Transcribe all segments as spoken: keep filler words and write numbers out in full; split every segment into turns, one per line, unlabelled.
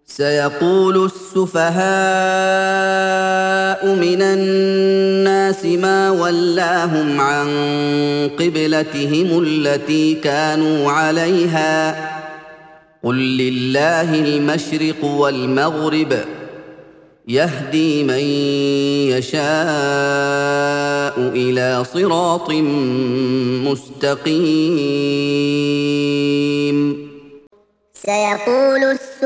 سيقول السفهاء من الناس ما ولاهم عن قبلتهم التي كانوا عليها قل لله المشرق والمغرب يهدي من يشاء إلى صراط مستقيم.
سيقول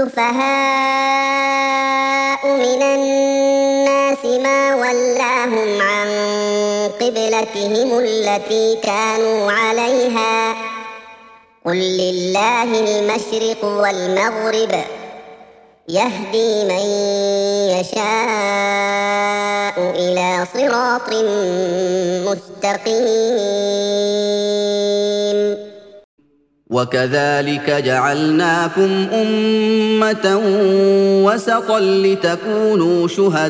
السفهاء من الناس ما ولاهم عن قبلتهم التي كانوا عليها قل لله المشرق والمغرب يهدي من يشاء إلى صراط مستقيم.
وكذلك جعلناكم أمة وسطا لتكونوا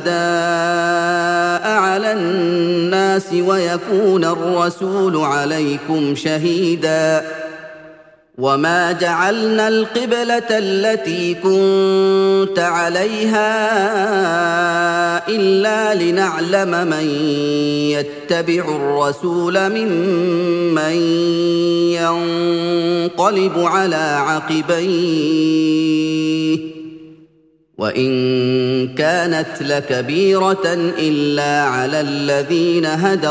شهداء على الناس ويكون الرسول عليكم شهيدا وما جعلنا القبلة التي كنت عليها إلا لنعلم من يتبع الرسول ممن ينقلب على عقبيه وإن كانت لكبيرة إلا على الذين هدى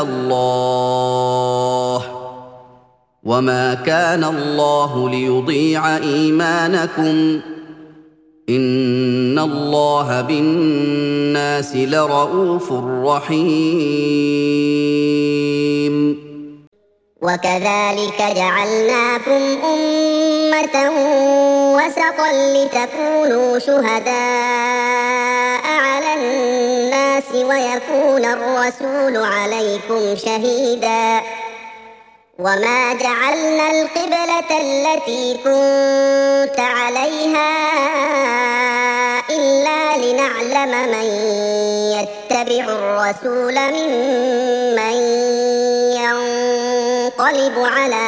الله وما كان الله ليضيع إيمانكم إن الله بالناس لرءوف رحيم.
وكذلك جعلناكم أمة وسطا لتكونوا شهداء على الناس ويكون الرسول عليكم شهيدا وما جعلنا القبلة التي كنت عليها إلا لنعلم من يتبع الرسول ممن ينقلب على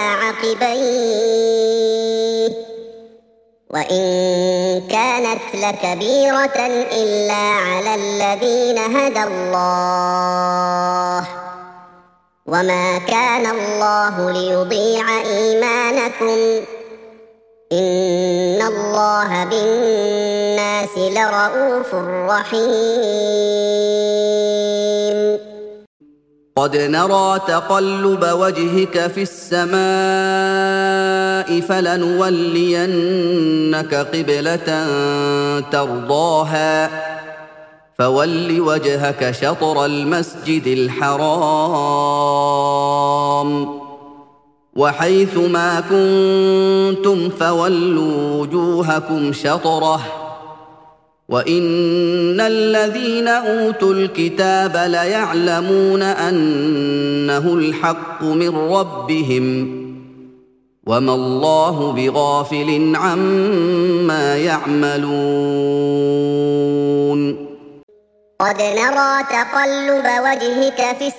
عقبيه وإن كانت لكبيرة إلا على الذين هدى الله وما كان الله ليضيع إيمانكم إن الله بالناس لرءوف رحيم.
قد نرى تقلب وجهك في السماء فلنولينك قبلة ترضاها فول وجهك شطر المسجد الحرام وحيث ما كنتم فولوا وجوهكم شطره وإن الذين أوتوا الكتاب ليعلمون أنه الحق من ربهم وما الله بغافل عما يعملون.
قد نرى تقلب وجهك في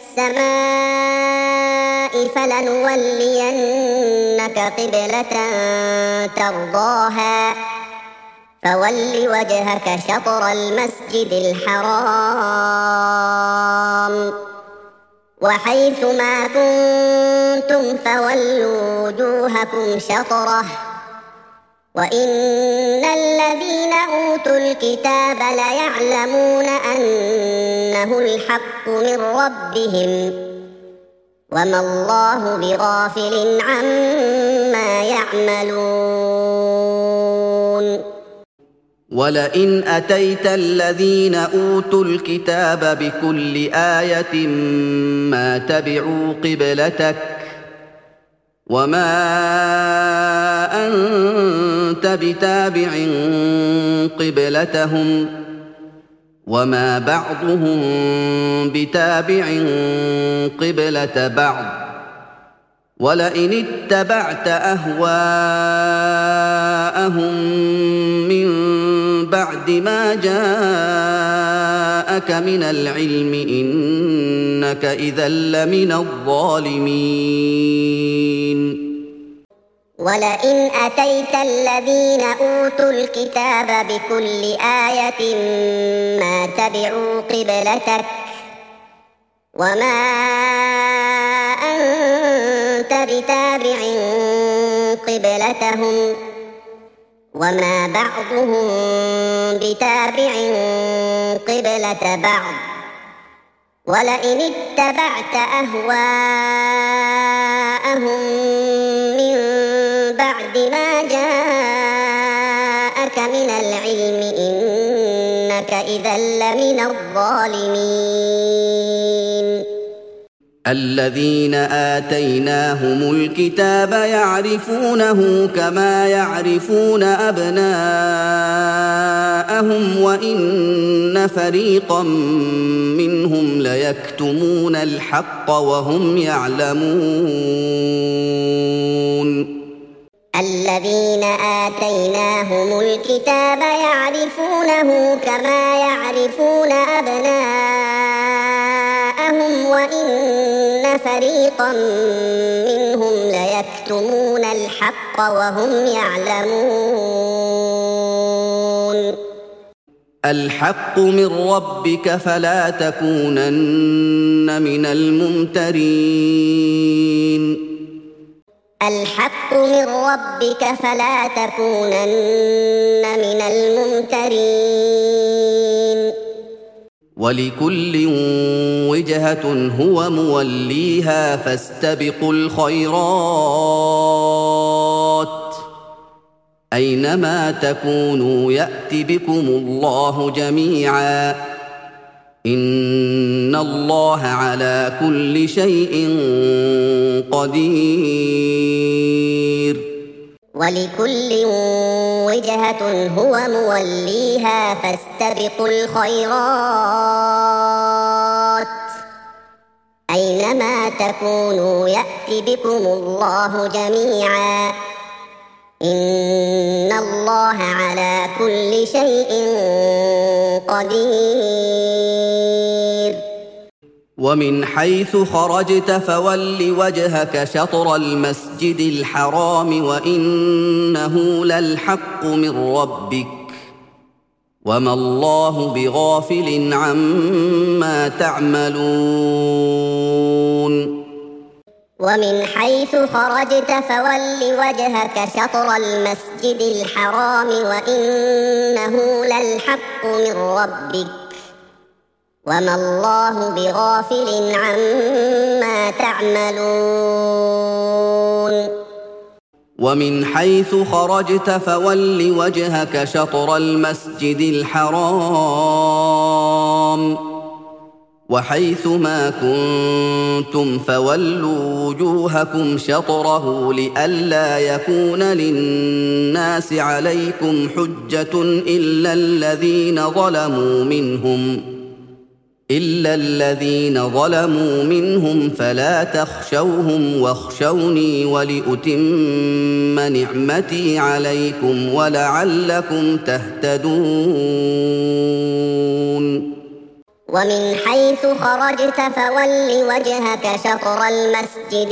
السماء فلنولينك قبلة ترضاها فول وجهك شطر المسجد الحرام وحيث ما كنتم فولوا وجوهكم شطره وإن الذين أوتوا الكتاب ليعلمون أنه الحق من ربهم وما الله بغافل عما يعملون.
ولئن أتيت الذين أوتوا الكتاب بكل آية ما تبعوا قبلتك وما أنت بتابع قبلتهم وما بعضهم بتابع قبلة بعض ولئن اتبعت أهواءهم من بعد ما جاءك من العلم إنك إذا لمن الظالمين.
ولئن أتيت الذين أوتوا الكتاب بكل آية ما تبعوا قبلتك وما أنت بتابع قبلتهم وما بعضهم بتابع قبلة بعض ولئن اتبعت أهواءهم من بعد ما جاءك من العلم إنك إذا لمن الظالمين
الذين آتيناهم الكتاب يعرفونه كما يعرفون أبناءهم وإن فريقا منهم ليكتمون الحق وهم يعلمون
الذين آتيناهم الكتاب يعرفونه كما يعرفون أبناءهم وإن فريقا منهم ليكتمون الحق وهم يعلمون
الحق من ربك فلا تكونن من الممترين
الحق من ربك فلا تكونن من الممترين
ولكل وجهة هو موليها فاستبقوا الخيرات أينما تكونوا يأت بكم الله جميعا إن الله على كل شيء قدير
ولكل وجهة هو موليها فاستبقوا الخيرات أينما تكونوا يأت بكم الله جميعا إن الله على كل شيء قدير
ومن حيث خرجت فول وجهك شطر المسجد الحرام وإنه للحق من ربك وما الله بغافل عما تعملون
ومن حيث خرجت فول وجهك شطر المسجد الحرام وإنه للحق من ربك وما الله بغافل عما تعملون
ومن حيث خرجت فول وجهك شطر المسجد الحرام وحيث ما كنتم فولوا وجوهكم شطره لئلا يكون للناس عليكم حجة إلا الذين ظلموا منهم إلا الذين ظلموا منهم فلا تخشوهم واخشوني ولأتم نعمتي عليكم ولعلكم تهتدون
ومن حيث خرجت فول وجهك شطر المسجد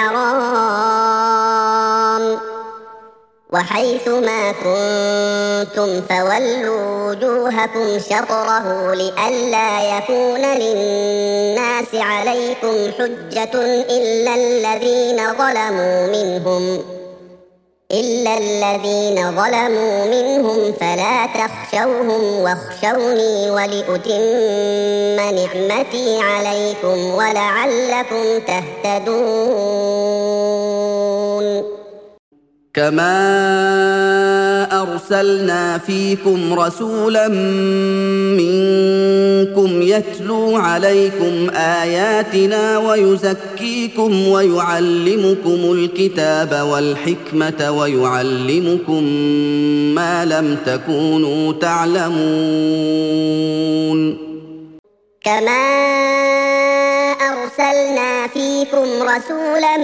الحرام وحيث ما كنتم فولوا وجوهكم شطره لئلا يكون للناس عليكم حجة إلا الذين ظلموا منهم إلا الذين ظلموا منهم فلا تخشوهم واخشوني ولأتم نعمتي عليكم ولعلكم تهتدون
كما أرسلنا فيكم رسولا منكم يتلو عليكم آياتنا ويزكيكم ويعلمكم الكتاب والحكمة ويعلمكم ما لم تكونوا تعلمون
كما أرسلنا فيكم رسولا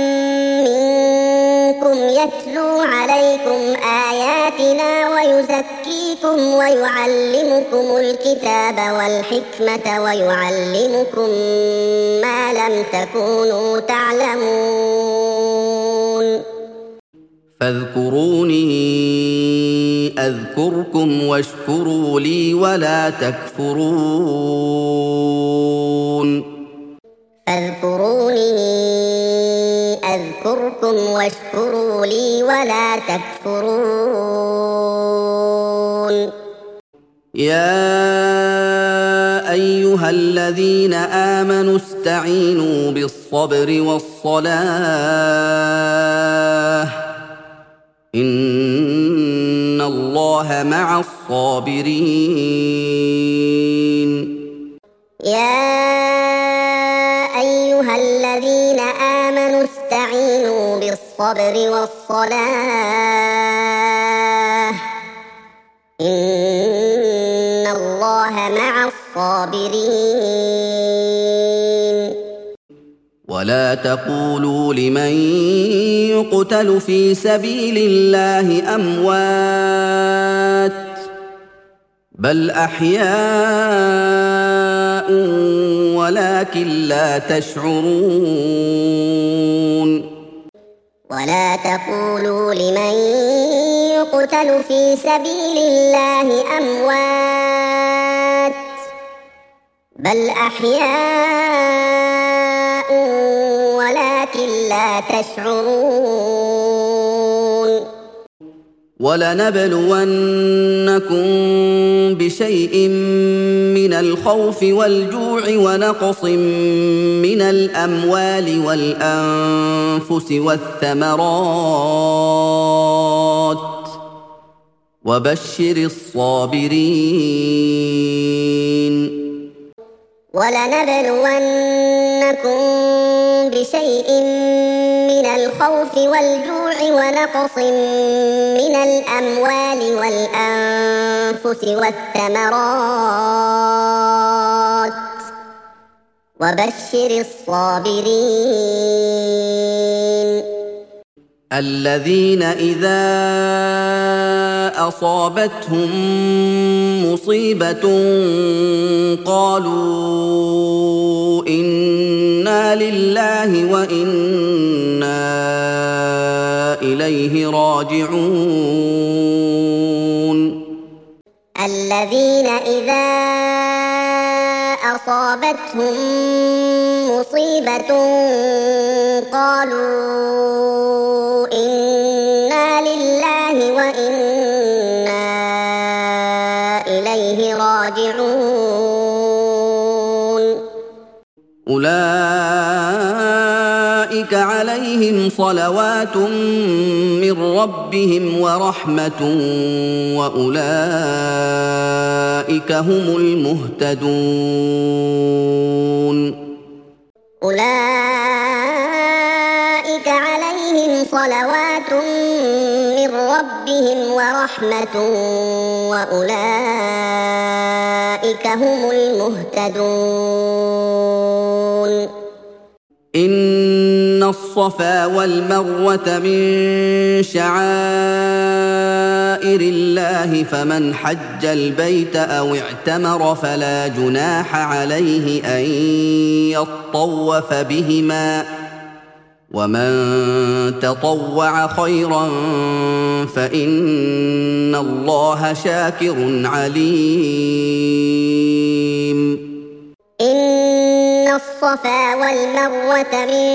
منكم يتلو عليكم آياتنا ويزكيكم ويعلمكم الكتاب والحكمة ويعلمكم ما لم تكونوا تعلمون
فاذكروني أذكركم واشكروا لي ولا تكفرون
فاذكروني أذكركم واشكروا لي ولا تكفرون
يا أيها الذين آمنوا استعينوا بالصبر والصلاة إن الله مع الصابرين
يا أيها الذين آمنوا استعينوا بالصبر والصلاة إن الله مع الصابرين
ولا تقولوا لمن يقتل في سبيل الله أموات بل أحياء ولكن لا تشعرون
ولا تقولوا لمن يقتل في سبيل الله أموات بل أحياء ولكن لا تشعرون
ولنبلونكم بشيء من الخوف والجوع ونقص من الأموال والأنفس والثمرات وبشر الصابرين
ولنبلونكم بشيء من الخوف والجوع ونقص من الأموال والأنفس والثمرات وبشر الصابرين
الذين إذا أصابتهم مصيبة قالوا إنا لله وإنا إليه راجعون
الذين إذا أصابتهم مصيبة قالوا إنا لله وإنا إليه راجعون
أولئك عليهم صلوات من ربهم ورحمة وأولئك هم المهتدون
أولئك عليهم صلوات من ربهم ورحمة وأولئك هم المهتدون
إن الصفا والمروة من شعائر الله فمن حج البيت أو اعتمر فلا جناح عليه أن يطوف بهما ومن تطوع خيرا فإن الله شاكر عليم
إن الصفا والمروة من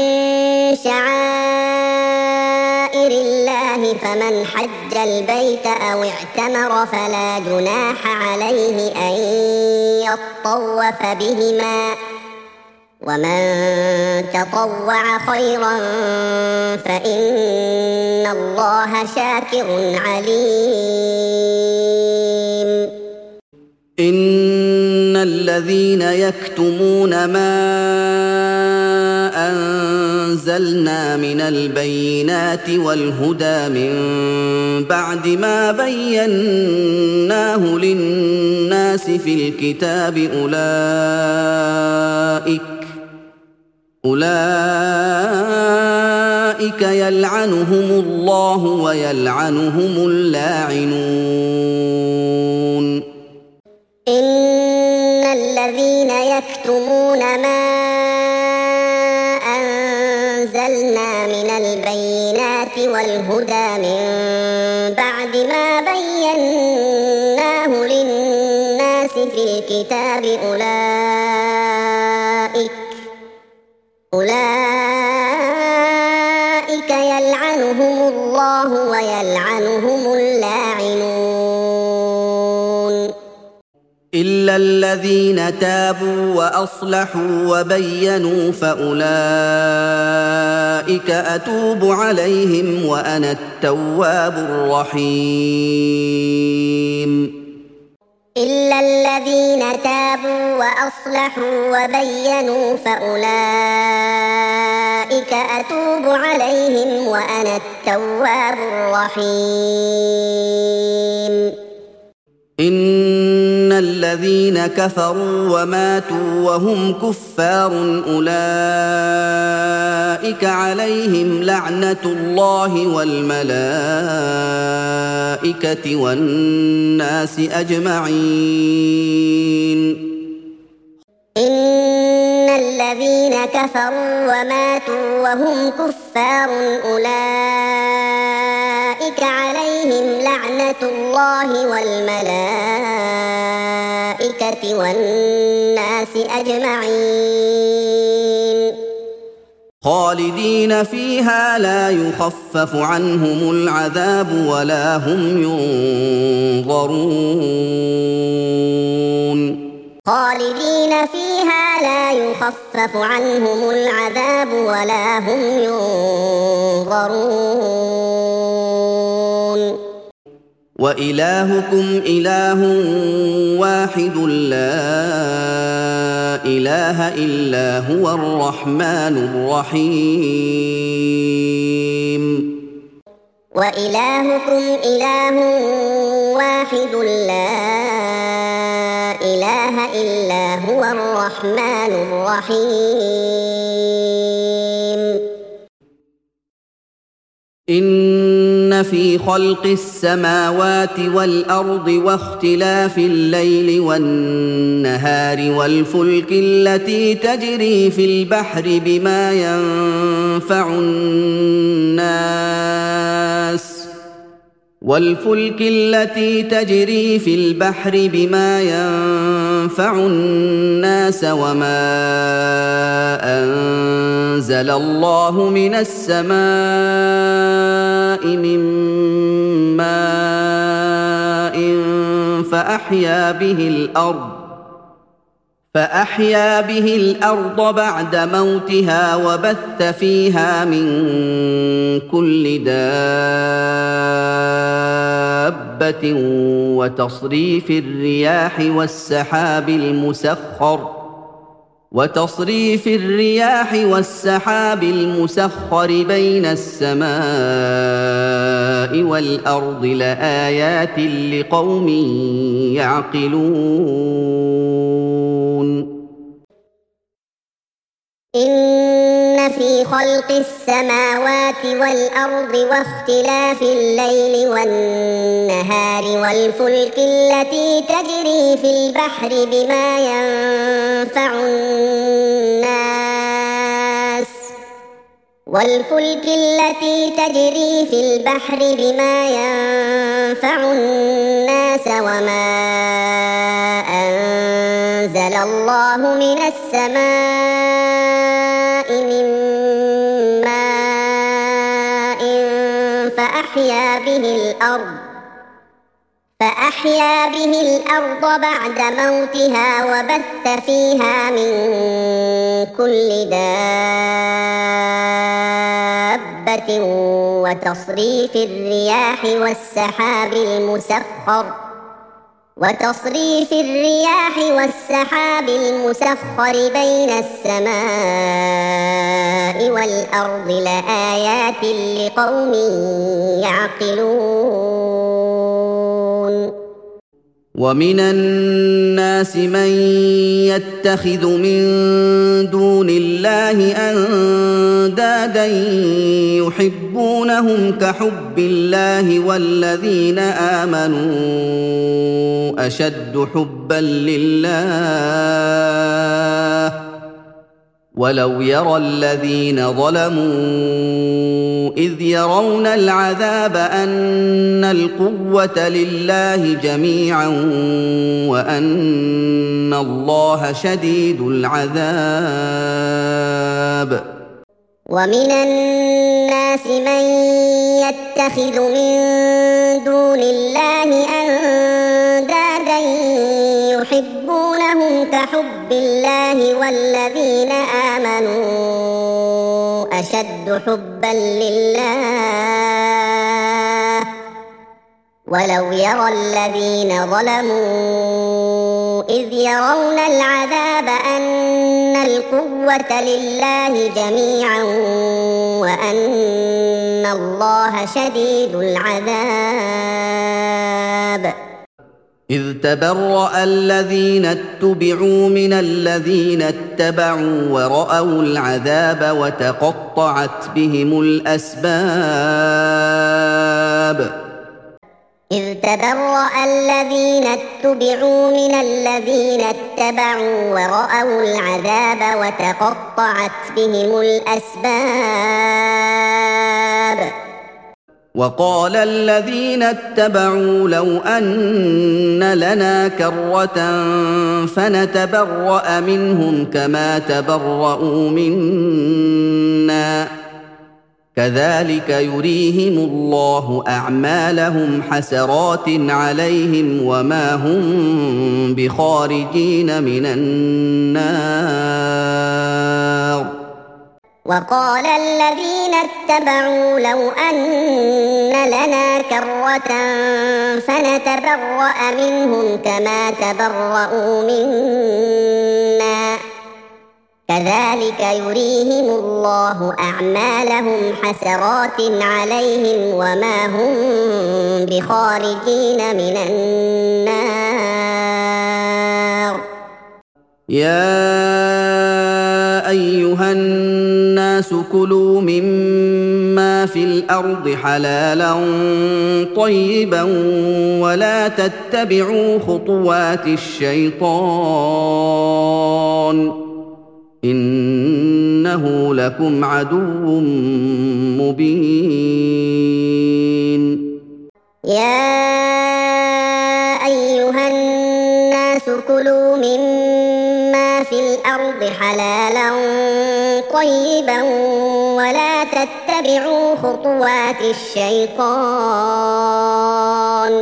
شعائر الله فمن حج البيت أو اعتمر فلا جناح عليه أن يطوف بهما ومن تطوع خيرا فإن الله شاكر عليم
إن الذين يكتمون ما أنزلنا من البينات والهدى من بعد ما بيناه للناس في الكتاب أولئك أولئك يلعنهم الله ويلعنهم اللاعنون
إن الذين يكتمون ما أنزلنا من البينات والهدى من بعد ما بيناه للناس في الكتاب أولئك أولئك يلعنهم الله ويلعنهم اللاعنون
إلا الذين تابوا وأصلحوا وبينوا فأولئك أتوب عليهم وأنا التواب الرحيم
إلا الذين تابوا وأصلحوا وبينوا فأولئك أتوب عليهم وأنا التواب الرحيم
إن الذين كفروا وماتوا وهم كفار أولئك عليهم لعنة الله والملائكة والناس أجمعين
إن الذين كفروا وماتوا وهم كفار أولئك عليهم لعنة الله والملائكة والناس أجمعين
خالدين فيها لا يخفف عنهم العذاب ولا هم ينظرون
خالدين فيها لا يخفف عنهم العذاب ولا هم ينظرون
وإلهكم إله واحد لا إله إلا هو الرحمن الرحيم
وإلهكم إله واحد لا إله إلا هو الرحمن الرحيم
إن في خلق السماوات والأرض واختلاف الليل والنهار والفلك التي تجري في البحر بما ينفع الناس والفلك التي تجري في البحر بما ينفع الناس وما أنزل الله من السماء من ماء فأحيا به الأرض فأحيا به الأرض بعد موتها وبث فيها من كل دابة وتصريف الرياح والسحاب المسخر وتصريف الرياح والسحاب المسخر بين السماء والأرض لآيات لقوم يعقلون
إن في خلق السماوات والأرض واختلاف الليل والنهار والفلك التي تجري في البحر بما ينفع الناس والفلك التي تجري في البحر بما ينفع الناس وما أنزل الله من السماء من ماء فأحيا به الأرض فأحيا به الأرض بعد موتها وبث فيها من كل دابة وتصريف الرياح والسحاب المسخر وتصريف الرياح والسحاب المسخر بين السماء والأرض لآيات لقوم يعقلون
ومن الناس من يتخذ من دون الله أندادا يحبونهم كحب الله والذين آمنوا أشد حبا لله ولو يرى الذين ظلموا إذ يرون العذاب أن القوة لله جميعا وأن الله شديد العذاب.
ومن الناس من يتخذ من دون الله أندادا يحبونهم كحب الله والذين آمنوا أشد حبا لله ولو يرى الذين ظلموا إذ يرون العذاب أن القوة لله جميعا وأن الله شديد العذاب.
إذ تبرأ الذين اتبعوا من الذين اتبعوا ورأوا العذاب وتقطعت بهم الأسباب.
إذ تبرأ الذين اتبعوا من الذين اتبعوا ورأوا العذاب وتقطعت بهم الأسباب.
وقال الذين اتبعوا لو أن لنا كرة فنتبرأ منهم كما تبرؤوا منا كذلك يريهم الله أعمالهم حسرات عليهم وما هم بخارجين من النار.
وقال الذين اتبعوا لو أن لنا كرة فنتبرأ منهم كما تبرؤوا منا كذلك يريهم الله أعمالهم حسرات عليهم وما هم بخارجين من النار.
يا أيها الناس كلوا مما في الأرض حلالا طيبا ولا تتبعوا خطوات الشيطان إنه لكم عدو مبين.
يا أيها الناس كلوا مما في الأرض حلالا طيبا ولا تتبعوا خطوات الشيطان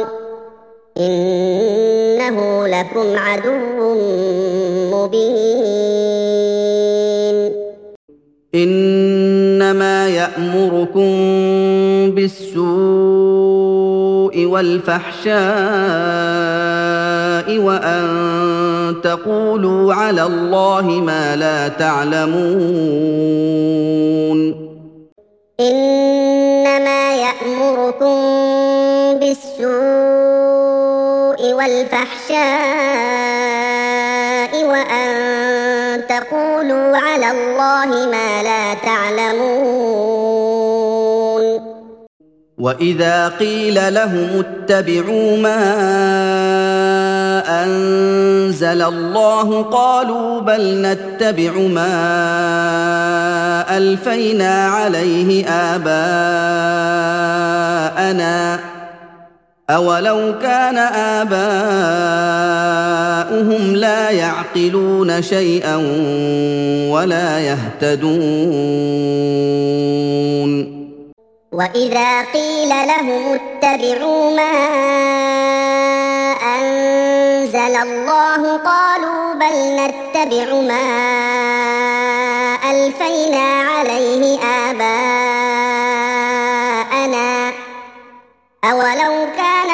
إنه لكم عدو مبين.
إنما يأمركم بالسوء والفحشاء وأن تقولوا على الله ما لا تعلمون.
إنما يأمركم بالسوء والفحشاء وأن تقولوا على الله ما لا تعلمون.
وإذا قيل لهم اتبعوا ما أنزل الله قالوا بل نتبع ما ألفينا عليه آباءنا أولو كان آباؤهم لا يعقلون شيئا ولا يهتدون.
وإذا قيل لهم اتبعوا ما أنزل الله قالوا بل نتبع ما ألفينا عليه آباءنا أولو كان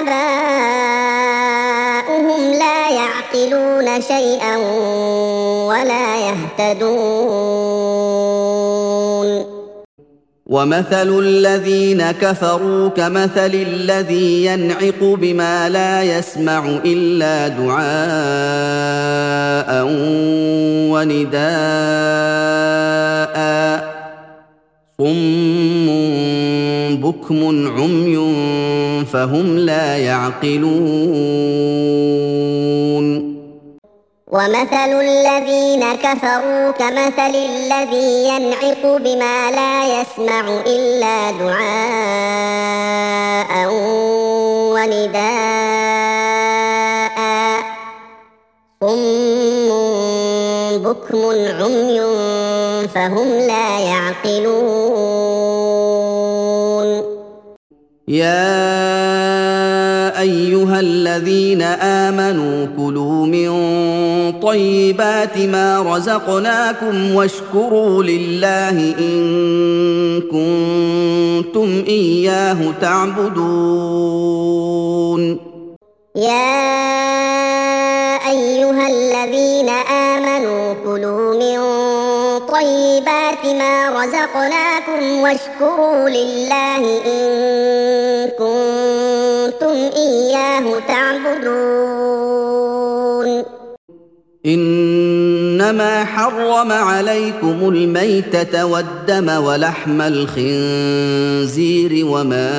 آباؤهم لا يعقلون شيئا ولا يهتدون.
ومثل الذين كفروا كمثل الذي ينعق بما لا يسمع إلا دعاء ونداء صم بكم عمي فهم لا يعقلون.
ومثل الذين كفروا كمثل الذي ينعق بما لا يسمع إلا دعاء ونداء صم بكم عمي فهم لا يعقلون.
يا أيها الذين آمنوا كلوا من طيبات ما رزقناكم واشكروا لله إن كنتم إياه تعبدون.
يا أيها الذين آمنوا كلوا من طيبات ما رزقناكم واشكروا لله إن كنتم إياه تعبدون.
إنما حرم عليكم الميتة والدم ولحم الخنزير وما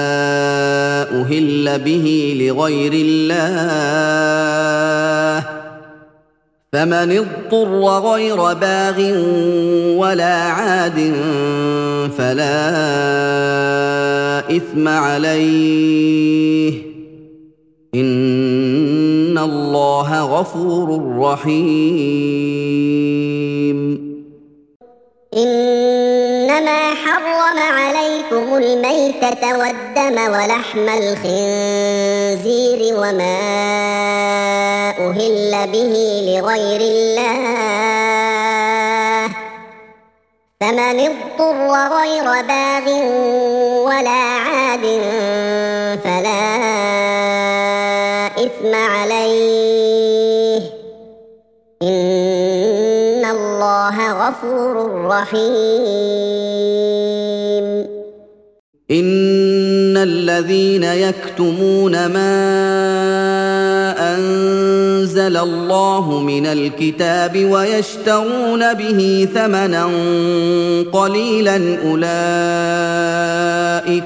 أهل به لغير الله فمن اضطر غير باغ ولا عاد فلا إثم عليه إن الله غفور رحيم.
إنما حرم عليكم الميتة والدم ولحم الخنزير وما أهل به لغير الله فمن اضطر غير باغ ولا عاد فلا إثم عليه إن الله غفور رحيم.
إن الذين يكتمون ما أنزل الله من الكتاب ويشترون به ثمنا قليلا أولئك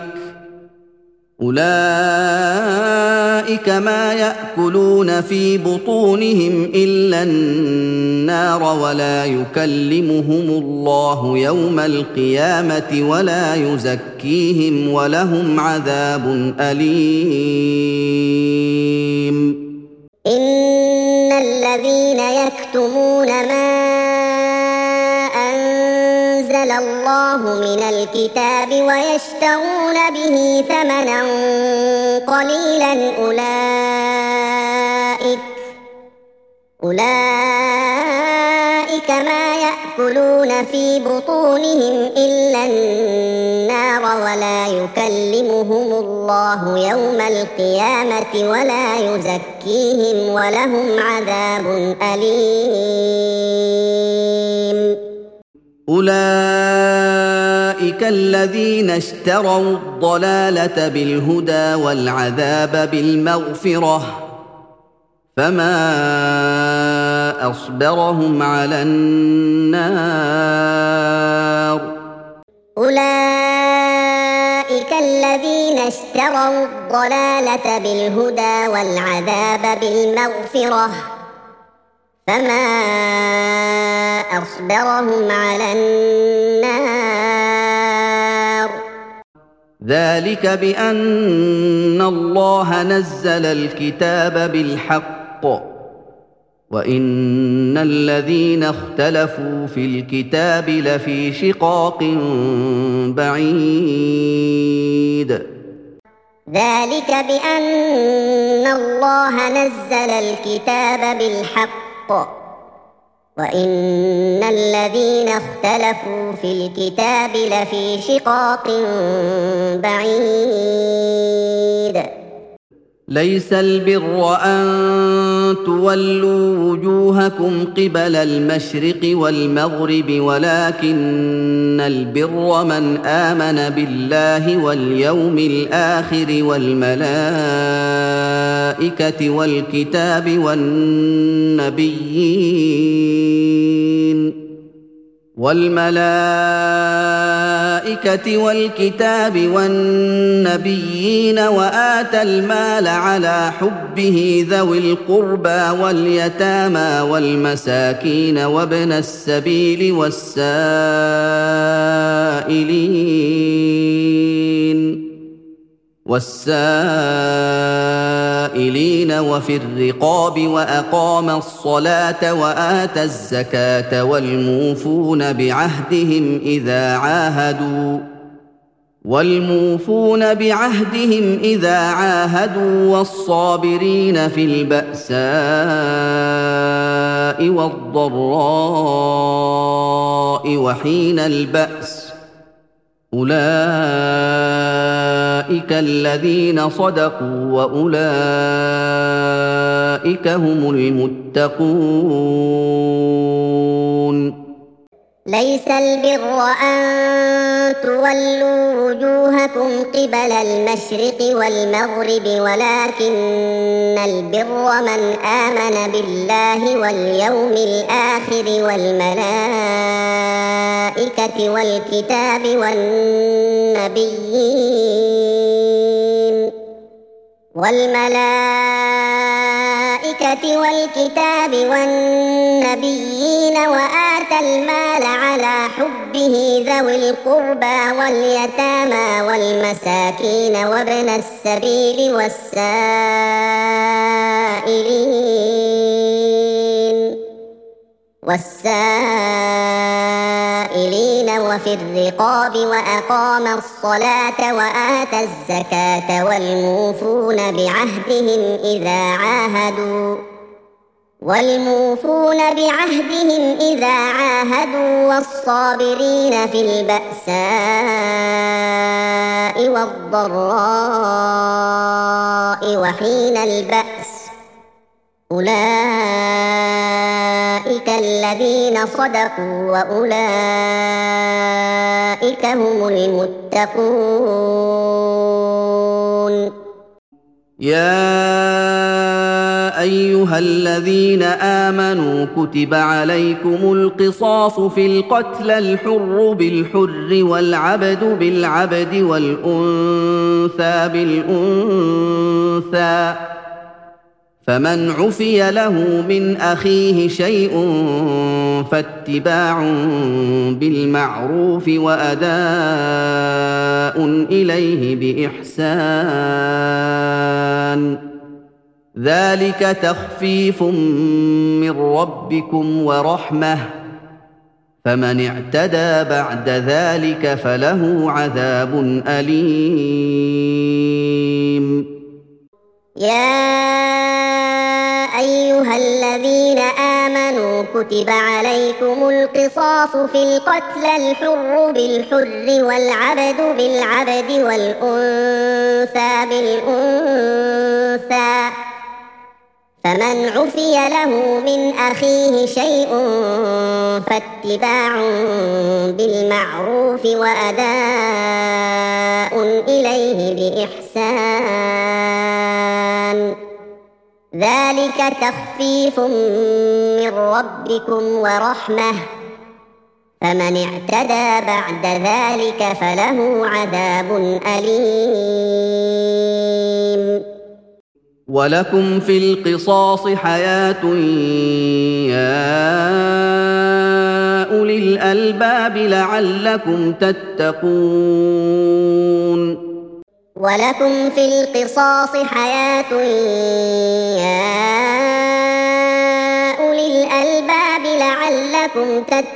أولئك ما يأكلون في بطونهم إلا النار ولا يكلمهم الله يوم القيامة ولا يزكيهم ولهم عذاب أليم.
إن الذين يكتمون ما أنزل الله من الكتاب ويشترون به ثمنا قليلا أولئك أولئك ما يأكلون في بطونهم إلا النار ولا يكلمهم الله يوم القيامة ولا يزكيهم ولهم عذاب أليم.
أولئك الذين اشتروا الضلالة بالهدى والعذاب بالمغفرة فما أصبرهم على النار.
أولئك الذين اشتروا الضلالة بالهدى والعذاب بالمغفرة فما أصبرهم على النار.
ذلك بأن الله نزل الكتاب بالحق وإن الذين اختلفوا في الكتاب لفي شقاق بعيد.
ذلك بأن الله نزل الكتاب بالحق وإن الذين اختلفوا في الكتاب لفي شقاق بعيد.
ليس البر أن تولوا وجوهكم قبل المشرق والمغرب ولكن البر من آمن بالله واليوم الآخر والملائكة والكتاب والنبيين وَالْمَلَائِكَةِ وَالْكِتَابِ وَالنَّبِيِّينَ وَآتَى الْمَالَ عَلَىٰ حُبِّهِ ذَوِي الْقُرْبَىٰ وَالْيَتَامَىٰ وَالْمَسَاكِينَ وَابْنَ السَّبِيلِ وَالسَّائِلِينَ وَالسَّائِلِينَ وَفِي الرِّقَابِ وَأَقَامَ الصَّلَاةَ وَآتَى الزَّكَاةَ وَالْمُوفُونَ بِعَهْدِهِمْ إِذَا عَاهَدُوا وَالْمُوفُونَ بِعَهْدِهِمْ إِذَا عَاهَدُوا وَالصَّابِرِينَ فِي الْبَأْسَاءِ وَالضَّرَّاءِ وَحِينَ الْبَأْسِ أُولَٰئِكَ الَّذِينَ صَدَقُوا وَأُولَٰئِكَ هُمُ الْمُتَّقُونَ
ليس البر أن تولوا وجوهكم قبل المشرق والمغرب ولكن البر من آمن بالله واليوم الآخر والملائكة والكتاب والنبيين والملائكة والكتاب والنبيين وآتى المال على حبه ذوي القربى واليتامى والمساكين وابن السبيل والسائلين والسائلين وفي الرقاب وأقام الصلاة وآتى الزكاة والموفون بعهدهم إذا عاهدوا والموفون بعهدهم إذا عاهدوا والصابرين في البأساء والضراء وحين البأس أولئك الذين صدقوا وأولئك هم المتقون
يا أيها الذين آمنوا كتب عليكم القصاص في القتلى الحر بالحر والعبد بالعبد والأنثى بالأنثى فمن عفي له من أخيه شيء فاتباع بالمعروف وأداء إليه بإحسان ذلك تخفيف من ربكم ورحمة فمن اعتدى بعد ذلك فله عذاب أليم
يا أيها الذين آمنوا كتب عليكم القصاص في القتلى الحر بالحر والعبد بالعبد والأنثى بالأنثى فمن عفي له من أخيه شيء فاتباع بالمعروف وأداء إليه بإحسان ذلك تخفيف من ربكم ورحمة فمن اعتدى بعد ذلك فله عذاب أليم
ولكم في القصاص حياة يا أولي الألباب لعلكم تتقون
ولكم في القصاص حياة يا أولي الألباب لعلكم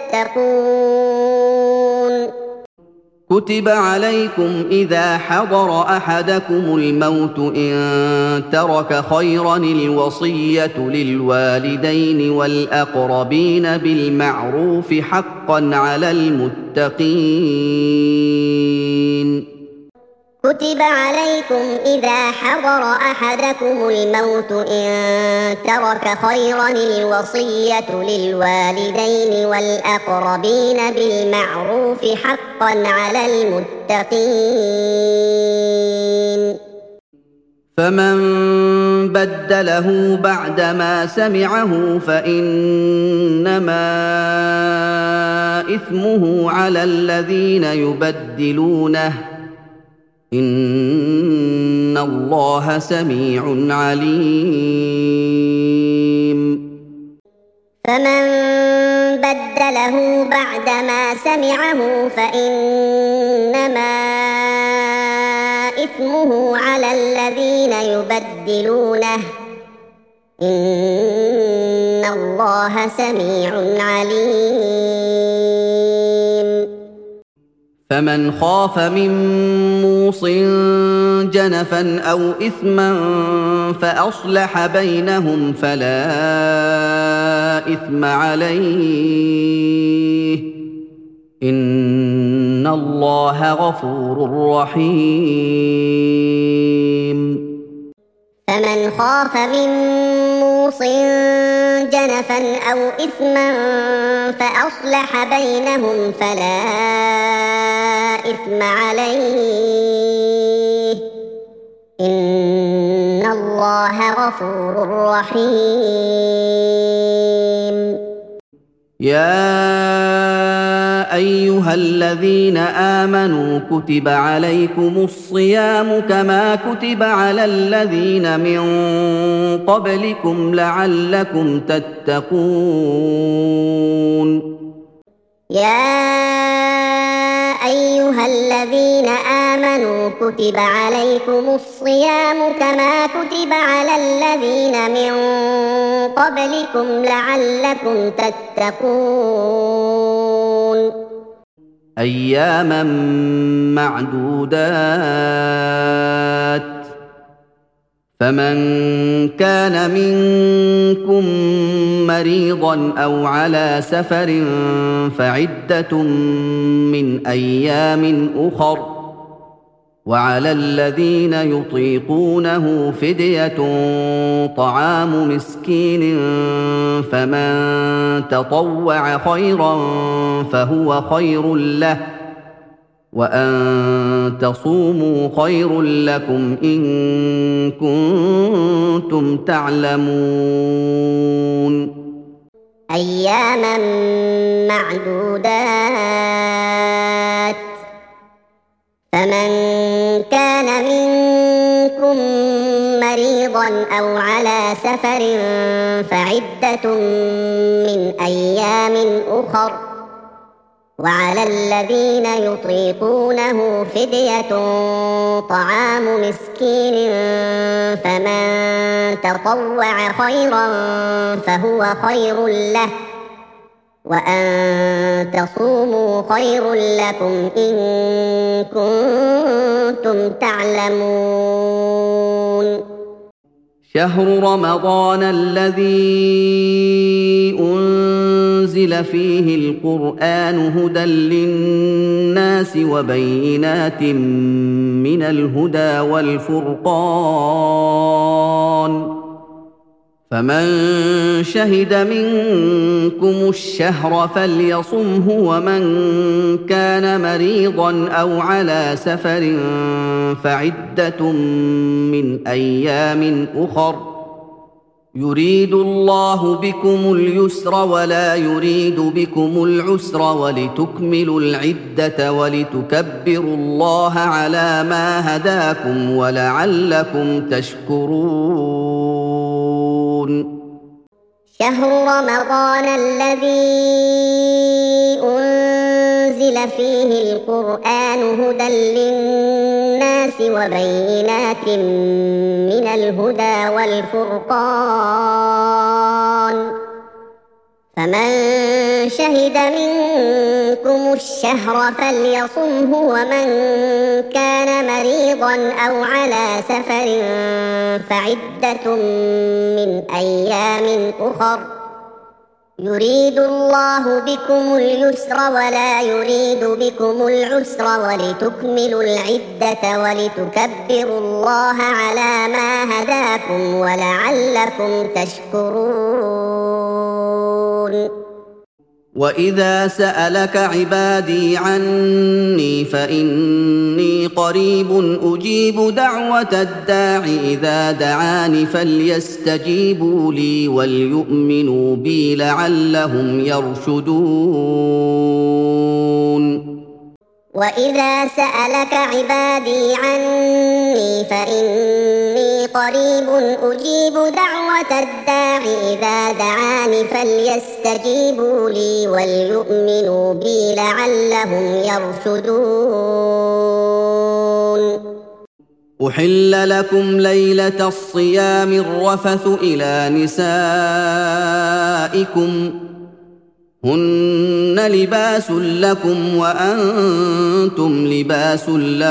تتقون
كتب عليكم إذا حضر أحدكم الموت إن ترك خيرا الوصية للوالدين والأقربين بالمعروف حقا على المتقين
كتب عليكم إذا حضر أحدكم الموت إن ترك خيرا الوصية للوالدين والأقربين بالمعروف حقا على المتقين
فمن بدله بعدما سمعه فإنما إثمه على الذين يبدلونه إن الله سميع عليم.
فمن بدله بعدما سمعه فإنما إثمه على الذين يبدلونه إن الله سميع عليم.
فمن خاف من موص جنفا أو إثما فأصلح بينهم فلا إثم عليه إن الله غفور رحيم.
فمن خاف من موص جنفا أو إثما فأصلح بينهم فلا إثم عليه إن الله غفور رحيم.
يا أيها الذين آمنوا كتب عليكم الصيام كما كتب على الذين من قبلكم لعلكم تتقون.
يا أيها الذين آمنوا كتب عليكم الصيام كما كتب على الذين من قبلكم لعلكم تتقون.
أياما معدودات فمن كان منكم مريضا أو على سفر فعدة من أيام أخر وعلى الذين يطيقونه فدية طعام مسكين فمن تطوع خيرا فهو خير له وأن تصوموا خير لكم إن كنتم تعلمون.
أياما معدودات فمن كان منكم مريضا أو على سفر فعدة من أيام أخر وعلى الذين يطيقونه فدية طعام مسكين فمن تطوع خيرا فهو خير له وأن تصوموا خير لكم إن كنتم تعلمون.
شهر رمضان الذي أنزل فيه القرآن هدى للناس وبينات من الهدى والفرقان فمن شهد منكم الشهر فليصمه ومن كان مريضا أو على سفر فعدة من أيام أخر يريد الله بكم اليسر ولا يريد بكم العسر ولتكملوا العدة ولتكبروا الله على ما هداكم ولعلكم تشكرون.
شهر رمضان الذي أنزل فيه القرآن هدى للناس وبينات من الهدى والفرقان فمن شهد منكم الشهر فليصمه ومن كان مريضا أو على سفر فعدة من أيام أخر يريد الله بكم اليسر ولا يريد بكم العسر ولتكملوا العدة ولتكبروا الله على ما هداكم ولعلكم تشكرون.
وإذا سألك عبادي عني فإني قريب أجيب دعوة الداع إذا دعان فليستجيبوا لي وليؤمنوا بي لعلهم يرشدون
وإذا سألك عبادي عني فإني قريب أجيب دعوة الداع إذا دعان فليستجيبوا لي وليؤمنوا بي لعلهم يرشدون
أحل لكم ليلة الصيام الرفث إلى نسائكم هن لباس لكم وأنتم لباس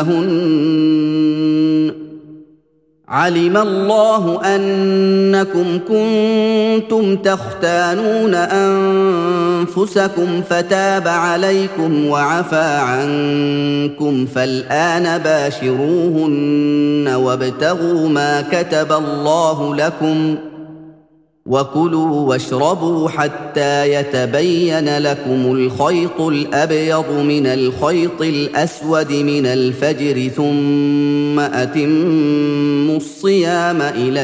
لهن علم الله أنكم كنتم تختانون أنفسكم فتاب عليكم وعفى عنكم فالآن باشروهن وابتغوا ما كتب الله لكم وكلوا واشربوا حتى يتبين لكم الخيط الأبيض من الخيط الأسود من الفجر ثم أتموا الصيام إلى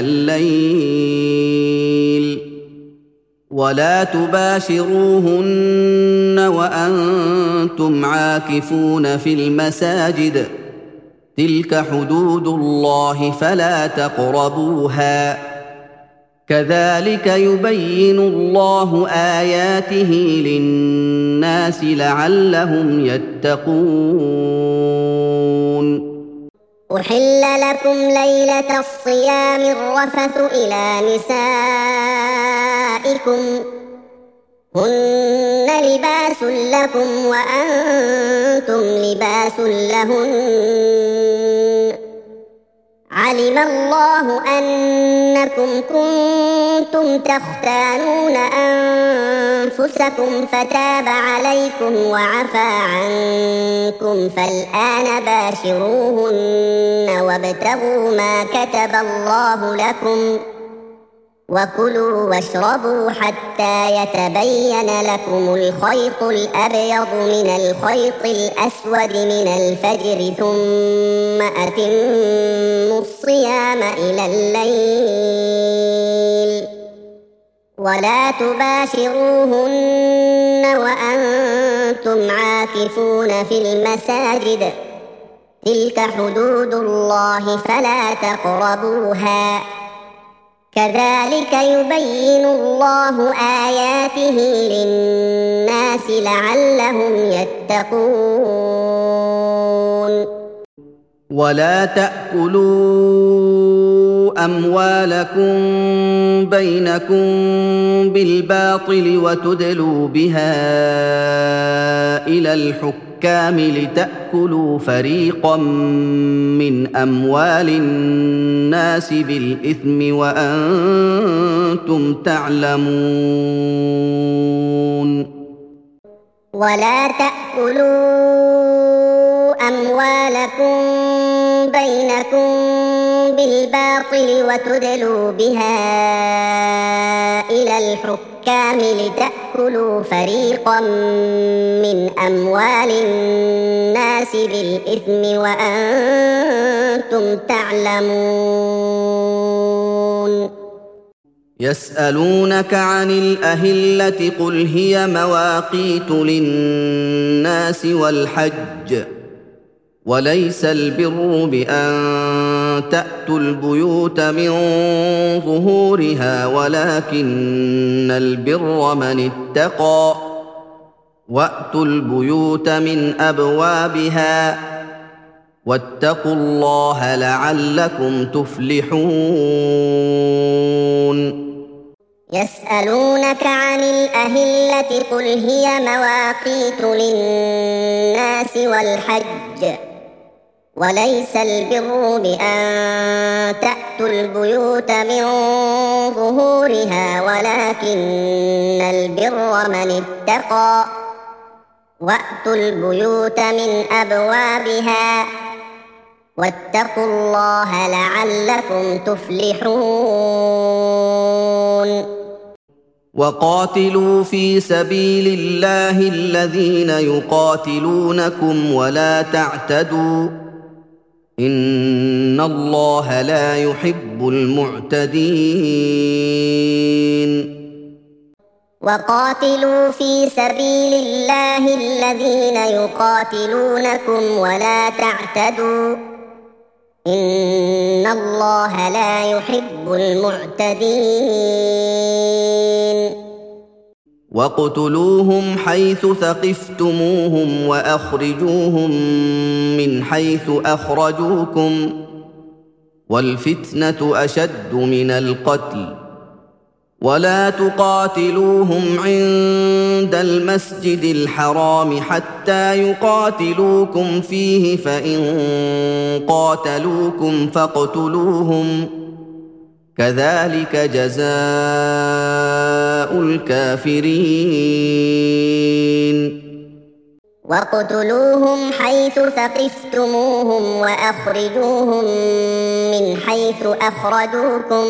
الليل ولا تباشروهن وأنتم عاكفون في المساجد تلك حدود الله فلا تقربوها كذلك يبين الله آياته للناس لعلهم يتقون
أحل لكم ليلة الصيام الرفث إلى نسائكم هن لباس لكم وأنتم لباس لهن علم الله أنكم كنتم تختانون أنفسكم فتاب عليكم وعفى عنكم فالآن باشروهن وابتغوا ما كتب الله لكم وكلوا واشربوا حتى يتبين لكم الخيط الأبيض من الخيط الأسود من الفجر ثم أتموا الصيام إلى الليل ولا تباشروهن وأنتم عاكفون في المساجد تلك حدود الله فلا تقربوها كذلك يبين الله آياته للناس لعلهم يتقون
ولا تأكلوا أموالكم بينكم بالباطل وتدلوا بها إلى الحكام لتأكلوا فريقا من أموال الناس بالإثم وأنتم تعلمون
ولا تأكلوا أموالكم بينكم بالباطل وتدلوا بها إلى الحكام لتأكلوا فريقا من أموال الناس بالإثم وأنتم تعلمون
يسألونك عن الأهلة قل هي مواقيت للناس والحج وليس البر بأن تأتوا البيوت من ظهورها ولكن البر من اتقى وأتوا البيوت من أبوابها واتقوا الله لعلكم تفلحون
يسألونك عن الأهلة قل هي مواقيت للناس والحج وليس البر بأن تأتوا البيوت من ظهورها ولكن البر من اتقى وأتوا البيوت من أبوابها واتقوا الله لعلكم تفلحون
وقاتلوا في سبيل الله الذين يقاتلونكم ولا تعتدوا إن الله لا يحب المعتدين
وقاتلوا في سبيل الله الذين يقاتلونكم ولا تعتدوا إن الله لا يحب المعتدين
واقتلوهم حيث ثقفتموهم وأخرجوهم من حيث أخرجوكم والفتنة أشد من القتل ولا تقاتلوهم عند المسجد الحرام حتى يقاتلوكم فيه فإن قاتلوكم فاقتلوهم كذلك جزاء الكافرين
واقتلوهم حيث ثقفتموهم وأخرجوهم من حيث أخرجوكم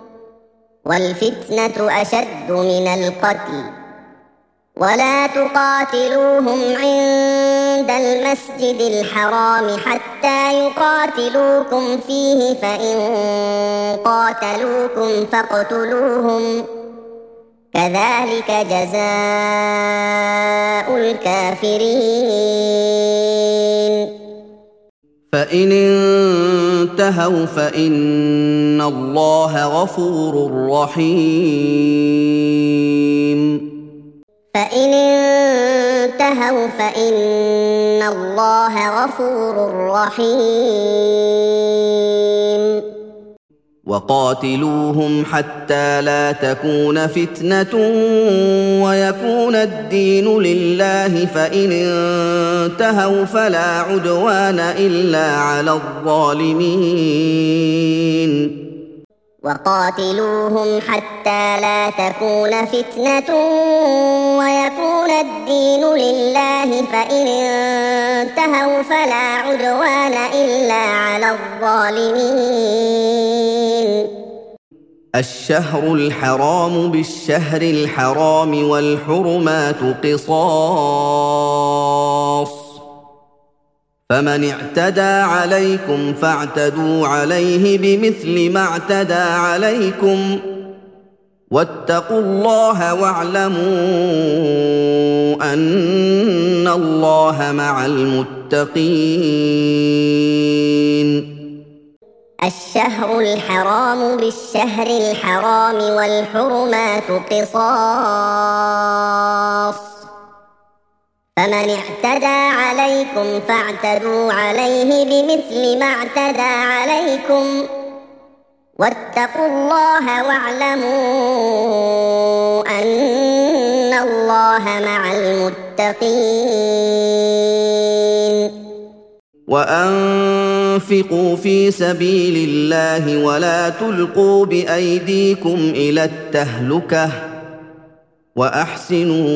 والفتنة أشد من القتل ولا تقاتلوهم عند المسجد الحرام حتى يقاتلوكم فيه فإن قاتلوكم فاقتلوهم كذلك جزاء الكافرين
فإن انتهوا فإن الله غفور رحيم
فإن انتهوا فإن الله غفور رحيم
وقاتلوهم حتى لا تكون فتنة ويكون الدين لله فإن انتهوا فلا عدوان إلا على الظالمين
وقاتلوهم حتى لا تكون فتنة ويكون الدين لله فإن انتهوا فلا عدوان إلا على الظالمين
الشهر الحرام بالشهر الحرام والحرمات قصاص فمن اعتدى عليكم فاعتدوا عليه بمثل ما اعتدى عليكم واتقوا الله واعلموا أن الله مع المتقين
الشهر الحرام بالشهر الحرام والحرمات قصاص فمن اعتدى عليكم فاعتدوا عليه بمثل ما اعتدى عليكم واتقوا الله واعلموا أن الله مع المتقين
وأنفقوا في سبيل الله ولا تلقوا بأيديكم إلى التهلكة وأحسنوا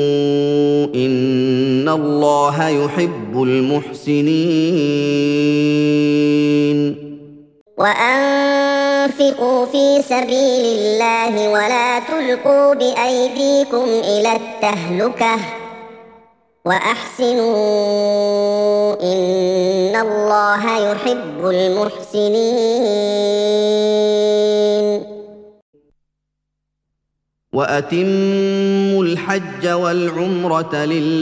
إن الله يحب المحسنين
وأنفقوا في سبيل الله ولا تلقوا بأيديكم إلى التهلكة وأحسنوا إن الله يحب المحسنين
وأتموا الحج والعمرة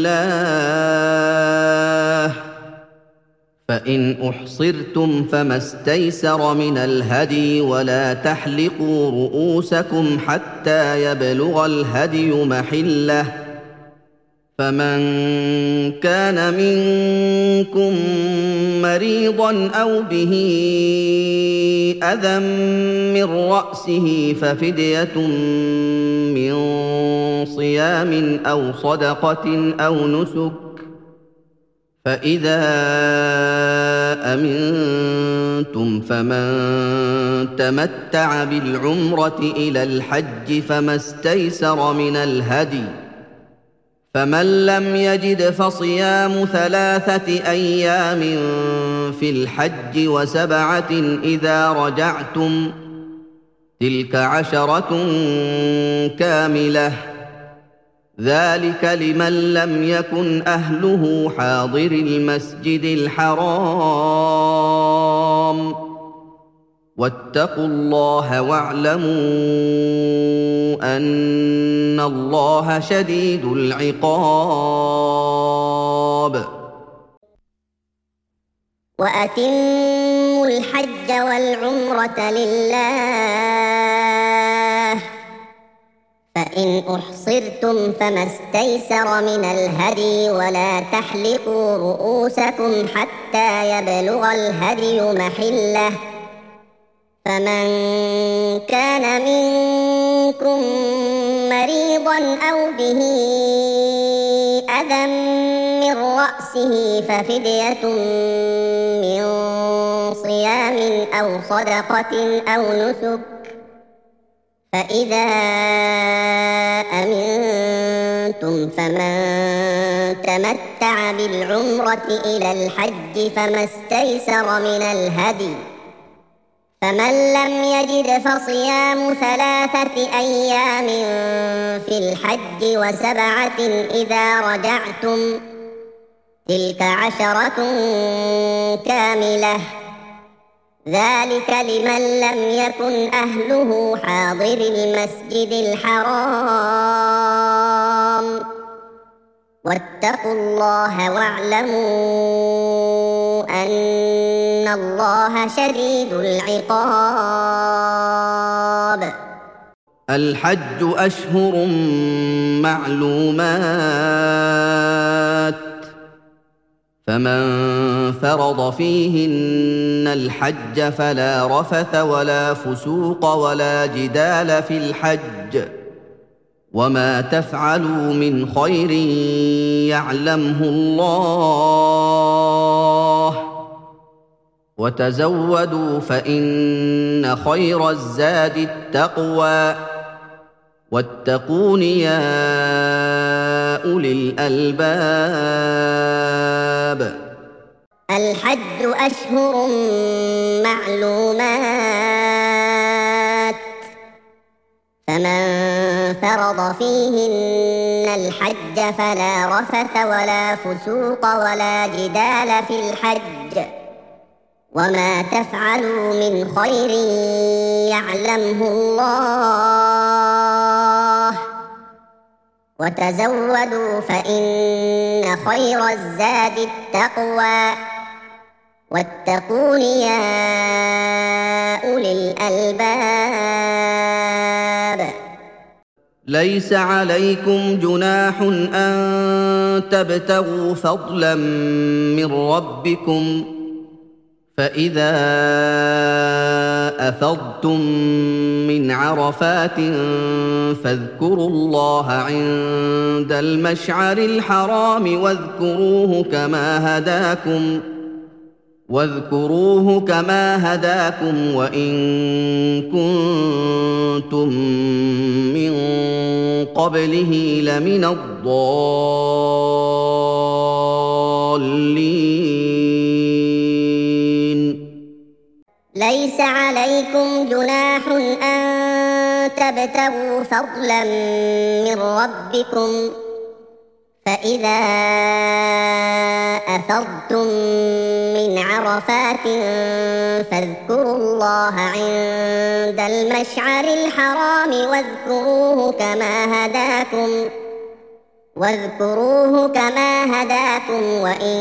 لله فإن أحصرتم فما استيسر من الهدي ولا تحلقوا رؤوسكم حتى يبلغ الهدي محله فمن كان منكم مريضا أو به أذى من رأسه ففدية من صيام أو صدقة أو نسك فإذا أمنتم فمن تمتع بالعمرة إلى الحج فما استيسر من الهدي فمن لم يجد فصيام ثلاثة أيام في الحج وسبعة إذا رجعتم تلك عشرة كاملة ذلك لمن لم يكن أهله حاضر المسجد الحرام واتقوا الله واعلموا أن الله شديد العقاب
وأتموا الحج والعمرة لله فإن أحصرتم فما استيسر من الهدي ولا تحلقوا رؤوسكم حتى يبلغ الهدي محله فمن كان منكم مريضا أو به أذى من رأسه ففدية من صيام أو صدقة أو نسك فإذا أمنتم فمن تمتع بالعمرة إلى الحج فما استيسر من الهدي فمن لم يجد فصيام ثلاثة أيام في الحج وسبعة إذا رجعتم تلك عشرة كاملة ذلك لمن لم يكن أهله حاضر المسجد الحرام واتقوا الله واعلموا أن الله شديد العقاب
الحج أشهر معلومات فمن فرض فيهن الحج فلا رفث ولا فسوق ولا جدال في الحج وما تفعلوا من خير يعلمه الله وتزودوا فإن خير الزاد التقوى واتقون يا أولي الألباب
الحج أشهر معلومات فمن فرض فيهن الحج فلا رفث ولا فسوق ولا جدال في الحج وما تفعلوا من خير يعلمه الله وتزودوا فإن خير الزاد التقوى واتقون يا أولي الألباب
ليس عليكم جناح أن تبتغوا فضلا من ربكم فإذا أفضتم من عرفات فاذكروا الله عند المشعر الحرام واذكروه كما هداكم واذكروه كما هداكم وإن كنتم من قبله لمن الضالين
ليس عليكم جناح أن تبتغوا فضلا من ربكم فإذا أفضتم من عرفات فاذكروا الله عند المشعر الحرام واذكروه كما هداكم واذكروه كما هداكم وإن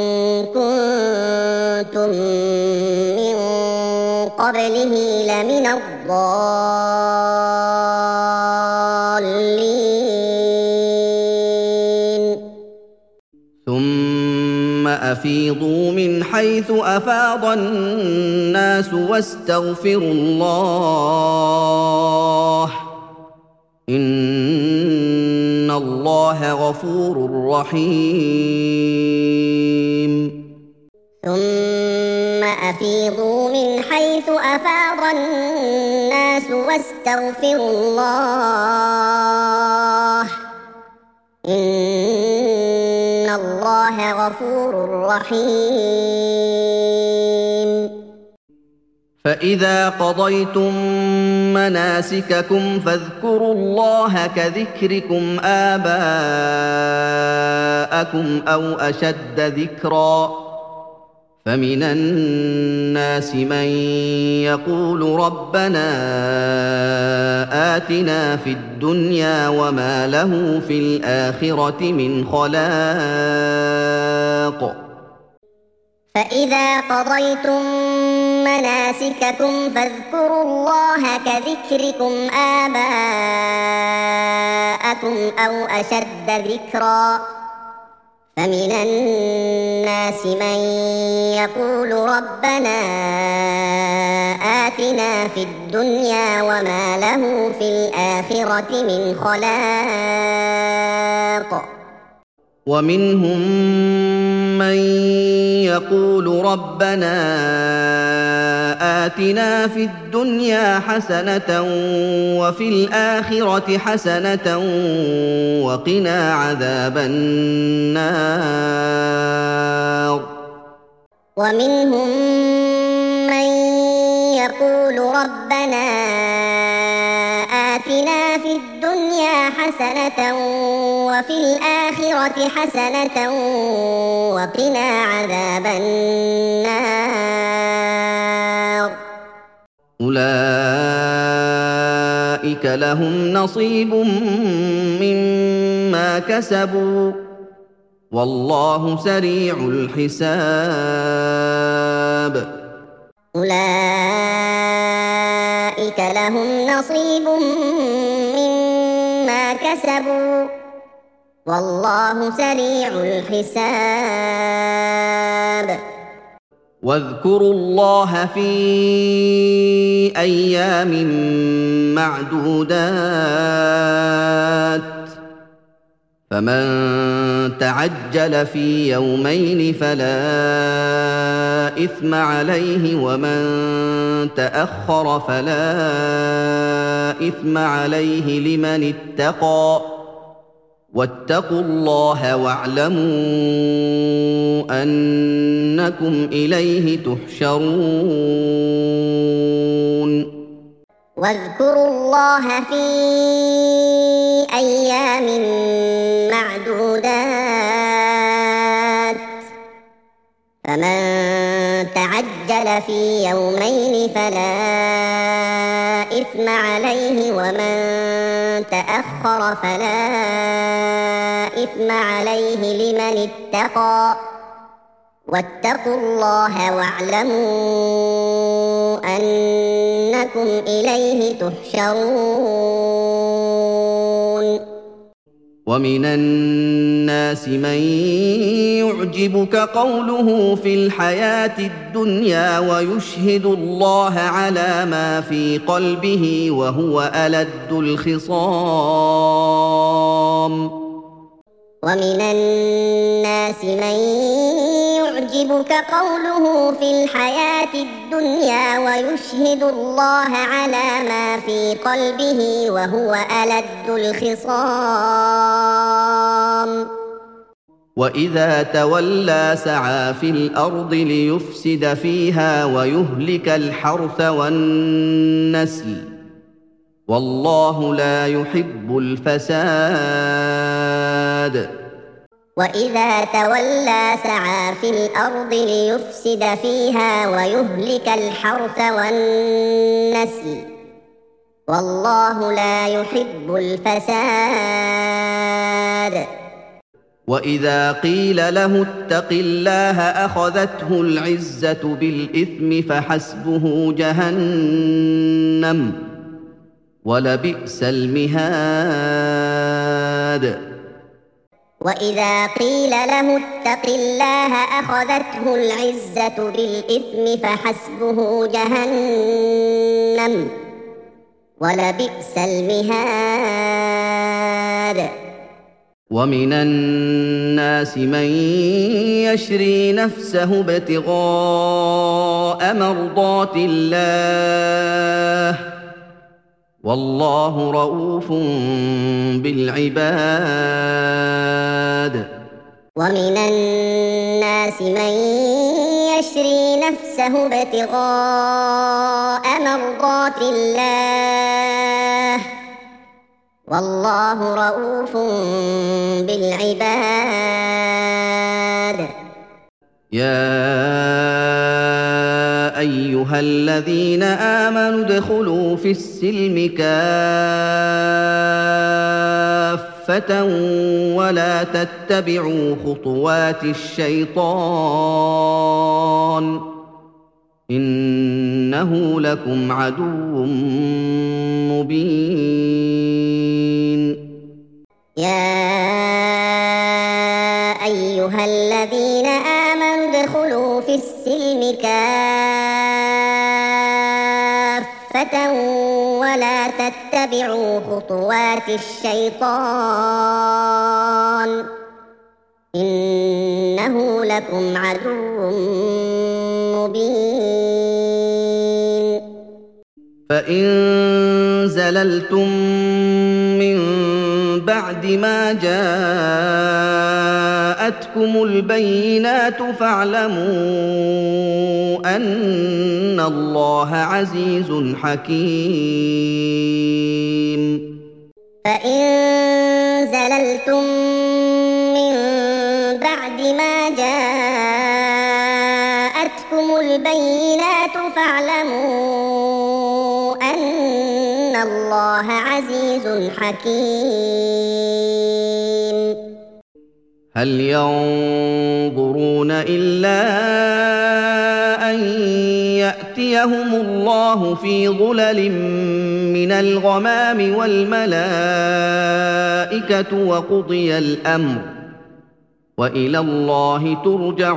كنتم من قبله لمن الضالين
ثم أفيضوا من حيث أفاض الناس واستغفروا الله إن الله غفور رحيم
ثم أفيضوا من حيث أفاض الناس واستغفروا الله إن الله غفور رحيم
فإذا قضيتم مناسككم فاذكروا الله كذكركم آباءكم أو أشد ذكرًا فمن الناس من يقول ربنا آتنا في الدنيا وما له في الآخرة من خلاق
فإذا قضيتم مناسككم فاذكروا الله كذكركم آباءكم أو أشد ذكرًا فمن الناس من يقول ربنا آتنا في الدنيا وما له في الآخرة من خلاق
ومنهم من يقول ربنا آتنا في الدنيا حسنة وفي الآخرة حسنة وقنا عذاب النار
ومنهم من يقول ربنا آتنا في الدنيا حسنة وفي الآخرة حسنة وقنا عذاب النار
أولئك لهم نصيب مما كسبوا والله سريع الحساب
أولئك لهم نصيب مما كسبوا والله سريع الحساب
واذكروا الله في أيام معدودات فمن تعجل في يومين فلا إثم عليه ومن تأخر فلا إثم عليه لمن اتقى واتقوا الله واعلموا أنكم إليه تحشرون
واذكروا الله في أيام معدودات فمن تعجل في يومين فلا إثم عليه ومن تأخر فلا إثم عليه لمن اتقى واتقوا الله واعلموا أنكم إليه تحشرون
ومن الناس من يعجبك قوله في الحياة الدنيا ويشهد الله على ما في قلبه وهو ألد الخصام
ومن الناس من يعجبك قوله في الحياة الدنيا ويشهد الله على ما في قلبه وهو ألد الخصام
وإذا تولى سعى في الأرض ليفسد فيها ويهلك الحرث والنسل والله لا يحب الفساد
وإذا تولى سعى في الأرض ليفسد فيها ويهلك الحرث والنسل والله لا يحب الفساد
وإذا قيل له اتق الله أخذته العزة بالإثم فحسبه جهنم ولبئس المهاد
وإذا قيل له اتق الله أخذته العزة بالإثم فحسبه جهنم ولبئس المهاد
ومن الناس من يشري نفسه ابتغاء مرضات الله والله رؤوف بالعباد
ومن الناس من يشري نفسه ابتغاء مرضات الله والله رءوف بالعباد.
يا أيها الذين آمنوا ادخلوا في السلم كافة ولا تتبعوا خطوات الشيطان إنه لكم عدو مبين.
يا أيها الذين آمنوا ادخلوا في السلم كافة ولا تتبعوا خطوات الشيطان إنه لكم عدو مبين.
فإن زللتم من بعد ما جاءتكم البينات فاعلموا أن الله عزيز حكيم.
فإن زللتم من بعد ما جاءتكم البينات فاعلموا أن الله عزيز حكيم.
هل ينظرون إلا أن يأتيهم الله في ظلل من الغمام والملائكة وقضي الأمر وإلى الله ترجع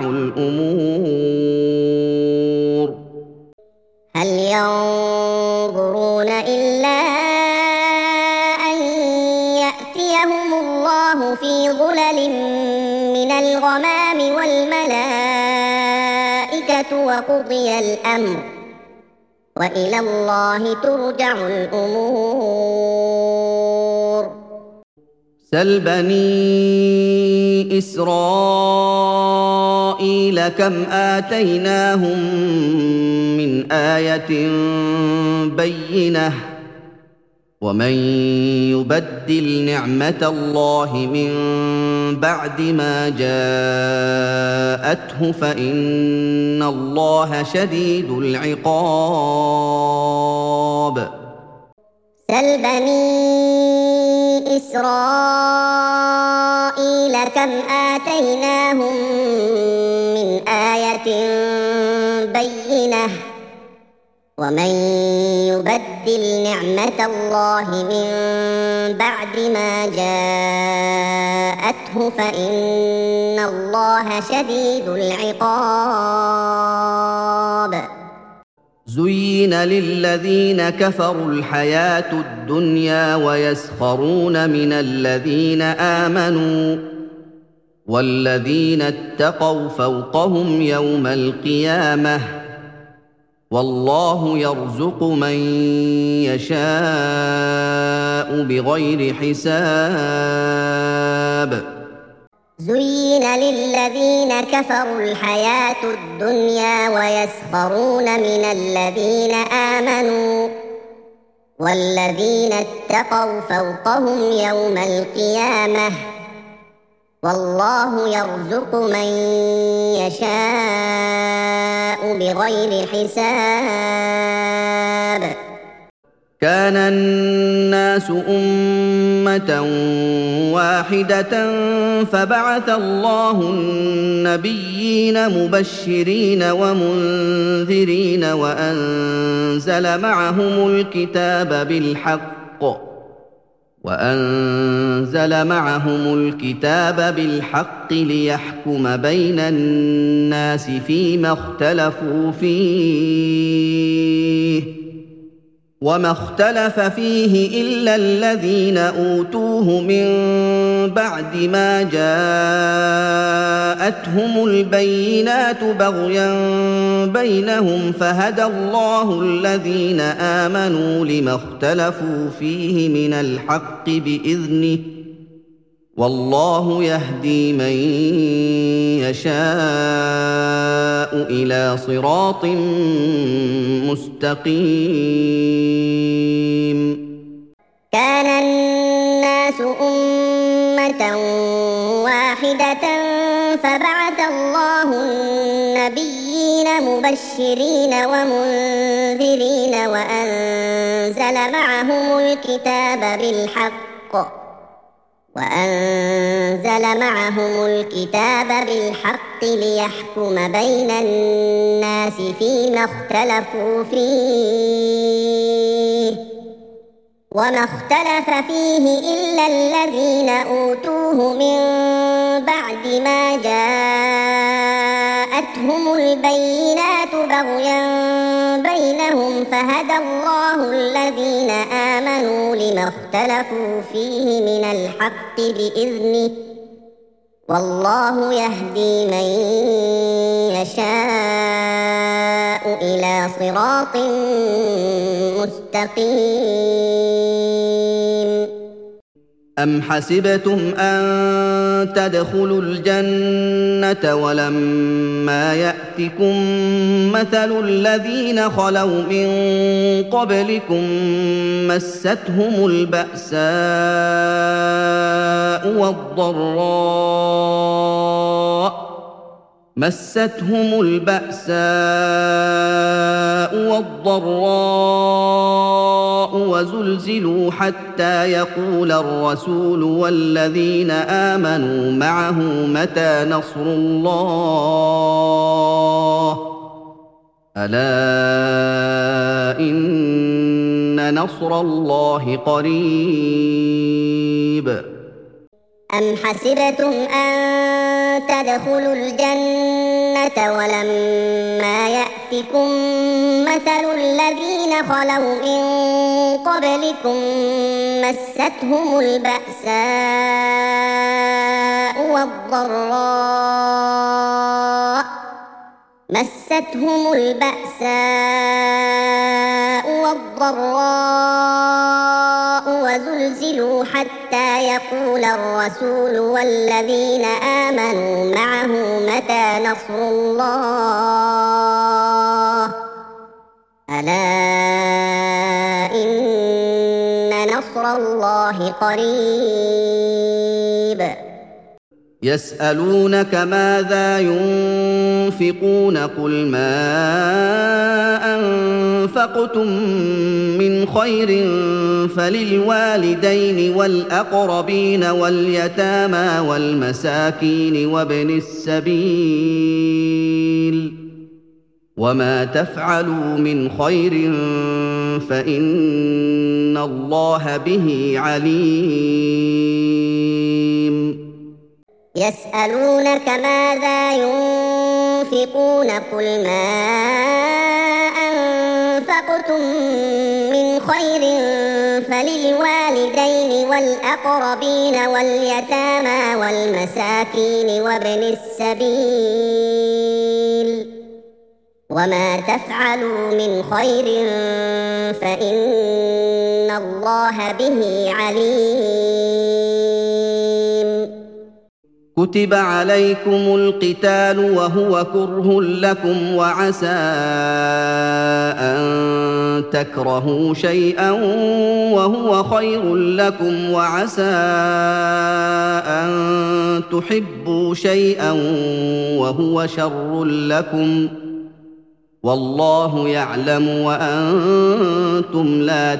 الأمور.
هل ينظرون إلا أن يأتيهم الله في ظلل من الغمام والملائكة وقضي الأمر وإلى الله ترجع الأمور.
سل بني إسرائيل كم آتيناهم من آية بينة ومن يبدل نعمة الله من بعد ما جاءته فإن الله شديد العقاب.
سل بني إسرائيل كم آتيناهم من آية بينة ومن يبدل نعمة الله من بعد ما جاءته فإن الله شديد العقاب.
زين للذين كفروا الحياة الدنيا ويسخرون من الذين آمنوا والذين اتقوا فوقهم يوم القيامة والله يرزق من يشاء بغير حساب.
زين للذين كفروا الحياة الدنيا ويسخرون من الذين آمنوا والذين اتقوا فوقهم يوم القيامة والله يرزق من يشاء بغير حساب.
كان الناس أمة واحدة فبعث الله النبيين مبشرين ومنذرين وأنزل معهم الكتاب بالحق وأنزل معهم الكتاب بالحق ليحكم بين الناس فيما اختلفوا فيه وما اختلف فيه إلا الذين أوتوه من بعد ما جاءتهم البينات بغيا بينهم فهدى الله الذين آمنوا لما اختلفوا فيه من الحق بإذنه والله يهدي من يشاء إلى صراط مستقيم.
كان الناس أمة واحدة فبعث الله النبيين مبشرين ومنذرين وأنزل معهم الكتاب بالحق وأنزل معهم الكتاب بالحق ليحكم بين الناس فيما اختلفوا فيه وما اختلف فيه إلا الذين أوتوه من بعد ما جاءتهم البينات بغيا بينهم فهدى الله الذين آمنوا لما اختلفوا فيه من الحق بإذنه والله يهدي من يشاء إلى صراط مستقيم.
أم حسبتم أن تدخلوا الجنة ولما يأتكم مثل الذين خلوا من قبلكم مستهم البأساء والضراء مستهم البأساء والضراء وزلزلوا حتى يقول الرسول والذين آمنوا معه متى نصر الله ألا إن نصر الله قريب.
أم حسبتم أن تدخلوا الجنة ولما يأتكم مثل الذين خلوا من قبلكم مستهم البأساء والضراء مستهم البأساء والضراء وزلزلوا حتى يقول الرسول والذين آمنوا معه متى نصر الله ألا إن نصر الله قريب.
يسألونك ماذا ينفقون قل ما أنفقتم من خير فللوالدين والأقربين واليتامى والمساكين وابن السبيل وما تفعلوا من خير فإن الله به عليم.
يسألونك ماذا ينفقون قل ما أنفقتم من خير فللوالدين والأقربين واليتامى والمساكين وابن السبيل وما تفعلوا من خير فإن الله به عليم.
كتب عليكم القتال وهو كره لكم وعسى أن تكرهوا شيئا وهو خير لكم وعسى أن تحبوا شيئا وهو شر لكم والله يعلم وأنتم لا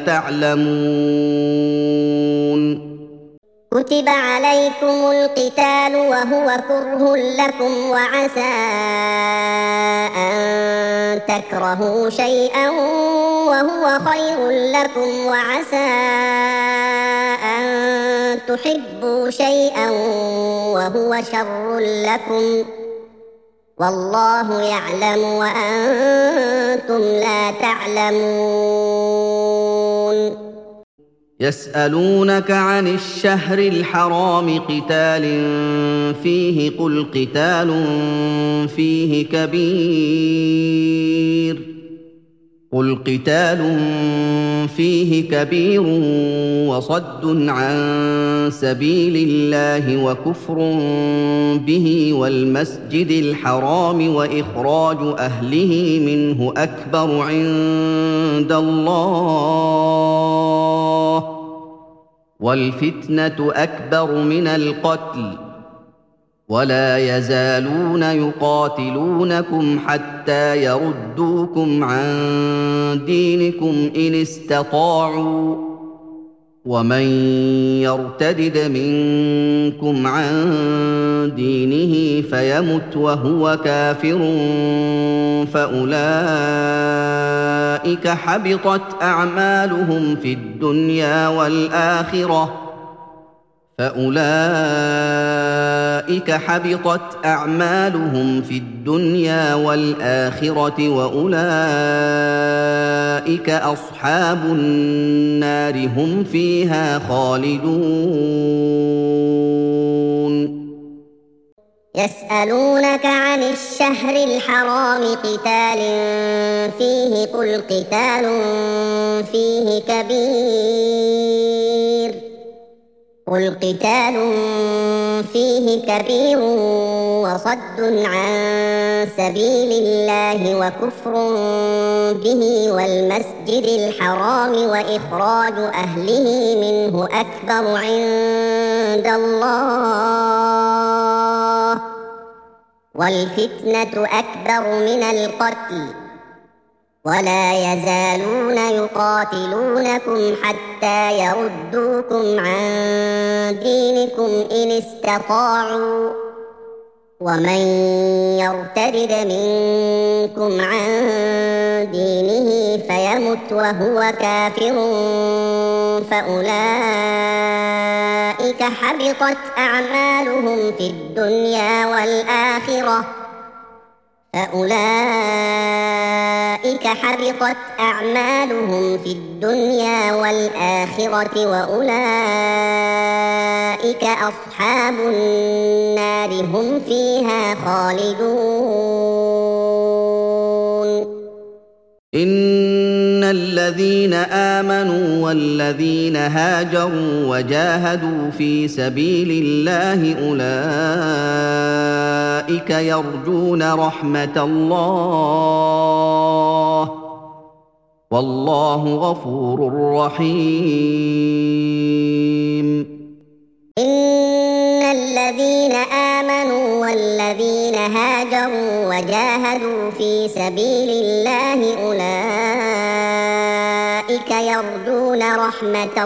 تعلمون.
كتب عليكم القتال وهو كره لكم وعسى أن تكرهوا شيئا وهو خير لكم وعسى أن تحبوا شيئا وهو شر لكم والله يعلم وأنتم لا تعلمون.
يسألونك عن الشهر الحرام قتال فيه قل قتال فيه كبير قل قتال فيه كبير وصد عن سبيل الله وكفر به والمسجد الحرام وإخراج أهله منه أكبر عند الله والفتنة أكبر من القتل ولا يزالون يقاتلونكم حتى يردوكم عن دينكم إن استطاعوا ومن يرتدد منكم عن دينه فيمت وهو كافر فأولئك حبطت أعمالهم في الدنيا والآخرة فأولئك حبطت أعمالهم في الدنيا والآخرة وأولئك أصحاب النار هم فيها خالدون
يسألونك عن الشهر الحرام قتال فيه قل قتال فيه كبير قل قتال فيه كبير وصد عن سبيل الله وكفر به والمسجد الحرام وإخراج أهله منه أكبر عند الله والفتنة أكبر من القتل ولا يزالون يقاتلونكم حتى يردوكم عن دينكم إن استطاعوا ومن يرتد منكم عن دينه فيمت وهو كافر فأولئك حبطت أعمالهم في الدنيا والآخرة فأولئك حبطت أعمالهم في الدنيا والآخرة وأولئك أصحاب النار هم فيها خالدون
إن الذين آمنوا والذين هاجروا وجاهدوا في سبيل الله أولئك يرجون رحمة الله والله غفور رحيم
إن الذين آمنوا والذين هاجروا وجاهدوا في سبيل الله أولئك يرجون رحمة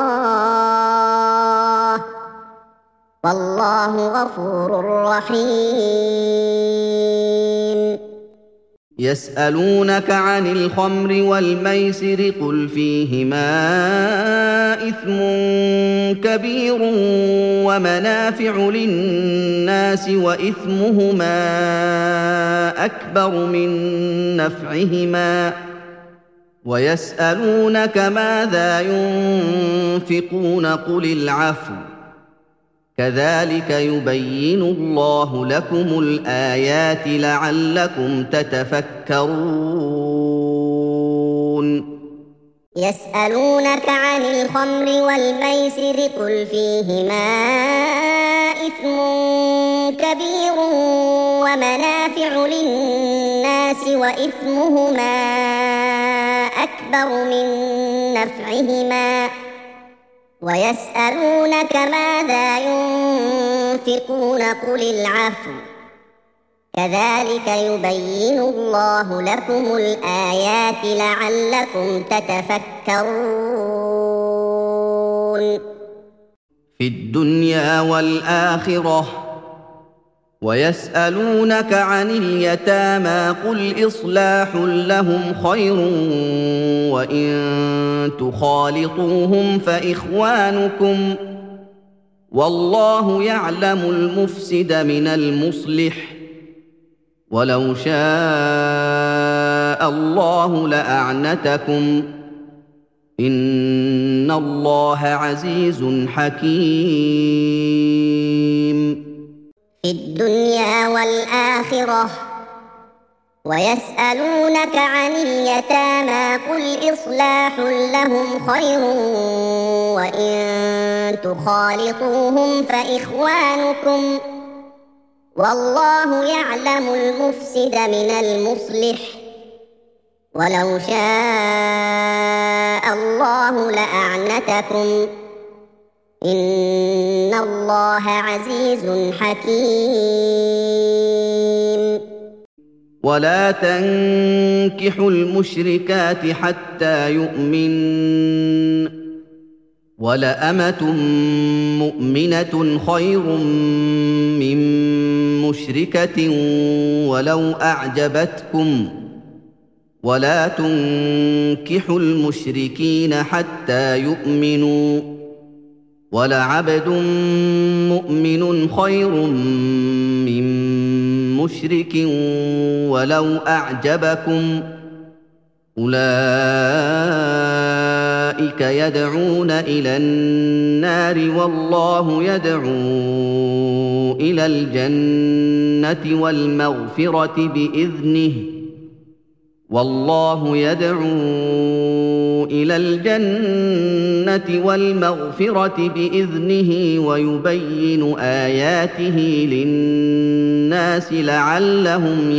الله والله غفور رحيم
يسألونك عن الخمر والميسر قل فيهما إثم كبير ومنافع للناس وإثمهما أكبر من نفعهما ويسألونك ماذا ينفقون قل العفو كذلك يبين الله لكم الآيات لعلكم تتفكرون
يسألونك عن الخمر والميسر قل فيهما إثم كبير ومنافع للناس وإثمهما أكبر من نفعهما ويسألونك ماذا ينفقون قل العفو كذلك يبين الله لكم الآيات لعلكم تتفكرون
في الدنيا والآخرة ويسألونك عن اليتامى قل إصلاح لهم خير وإن تخالطوهم فإخوانكم والله يعلم المفسد من المصلح ولو شاء الله لأعنتكم إن الله عزيز حكيم
في الدنيا والآخرة ويسألونك عن اليتامى قل إصلاح لهم خير وإن تخالطوهم فإخوانكم والله يعلم المفسد من المصلح ولو شاء الله لأعنتكم إن الله عزيز حكيم.
ولا تنكحوا المشركات حتى يؤمن ولأمة مؤمنة خير من مشركة ولو أعجبتكم ولا تنكحوا المشركين حتى يؤمنوا ولعبد مؤمن خير من مشرك ولو أعجبكم أولئك يدعون إلى النار والله يدعو إلى الجنة والمغفرة بإذنه والله يدعو إلى الجنة والمغفرة بإذنه ويبين آياته للناس لعلهم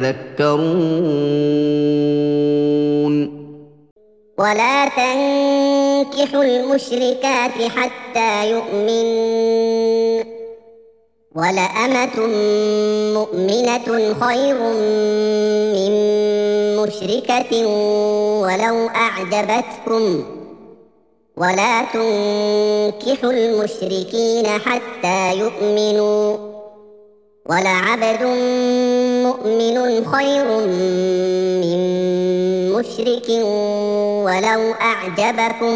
يتذكرون.
ولا تنكحوا المشركات حتى يؤمنوا ولأمة مؤمنة خير من مشركة ولو أعجبتكم ولا تنكحوا المشركين حتى يؤمنوا ولعبد مؤمن خير من مشرك ولو أعجبكم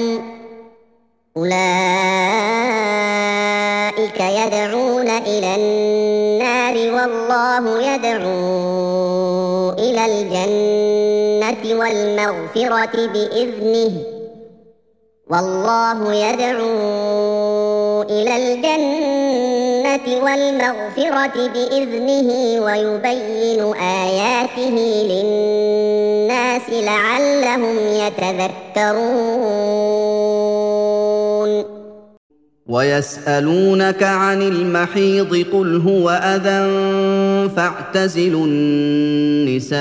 أولئك يدعون إلى النار والله يدعو إلى الجنة والمغفرة بإذنه والله يدعو إلى الجنة والمغفرة بإذنه ويبين آياته للناس لعلهم يتذكرون.
ويسألونك عن المحيض قل هو أذى فاعتزلوا النساء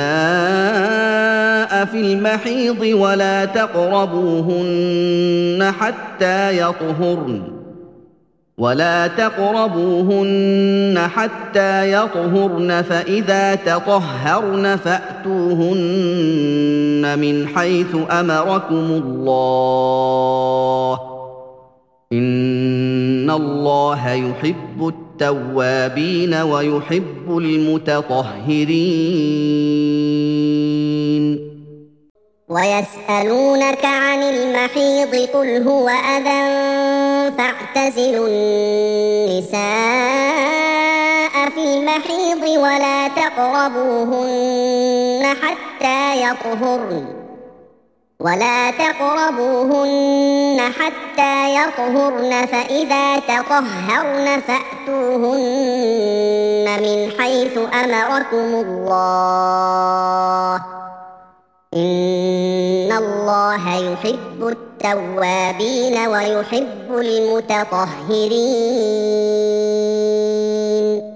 في المحيض ولا تقربوهن حتى يطهرن ولا تقربوهن حتى يطهرن فإذا تطهرن فأتوهن من حيث أمركم الله إن الله يحب التوابين ويحب المتطهرين.
ويسألونك عن المحيض قل هو أذى فاعتزلوا النساء في المحيض ولا تقربوهن حتى يطهرن ولا تقربوهن حتى يطهرن فإذا تطهرن فأتوهن من حيث أمركم الله إن الله يحب التوابين ويحب المتطهرين.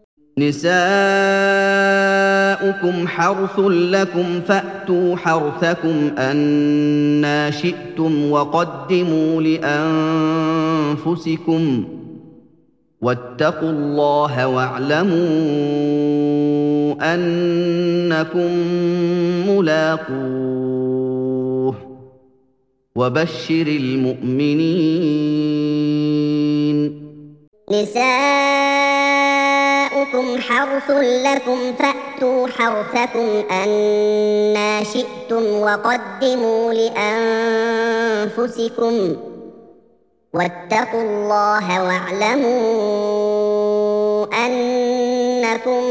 نساؤكم حرث لكم فأتوا حرثكم أنى شئتم وقدموا لأنفسكم واتقوا الله واعلموا أنكم ملاقوه وبشر المؤمنين.
نساؤكم حرث لكم فأتوا حرثكم أنى شئتم وقدموا لأنفسكم واتقوا الله واعلموا أنكم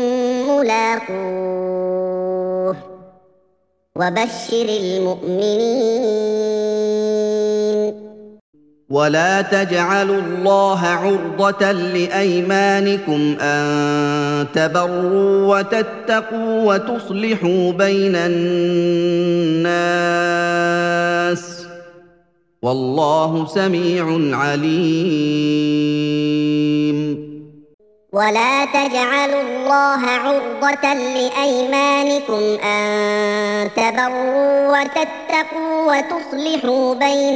ملاقوه وبشر المؤمنين.
ولا تجعلوا الله عرضة لأيمانكم أن تبروا وتتقوا وتصلحوا بين الناس والله سميع عليم.
ولا تجعلوا الله عرضة لأيمانكم أن تبروا وتتقوا وتصلحوا بين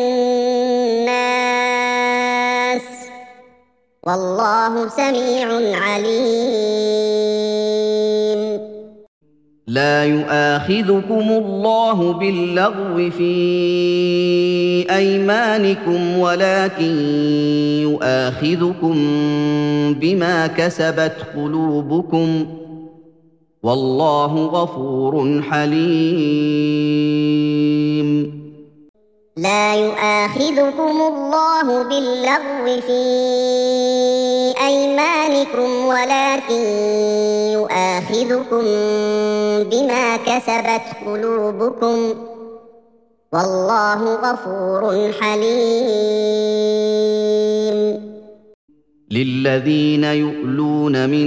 الناس والله سميع عليم.
لا يؤاخذكم الله باللغو في أيمانكم ولكن يؤاخذكم بما كسبت قلوبكم والله غفور حليم.
لا يؤاخذكم الله باللغو في أيمانكم ولكن يؤاخذكم بما كسبت قلوبكم والله غفور حليم.
للذين يؤلون من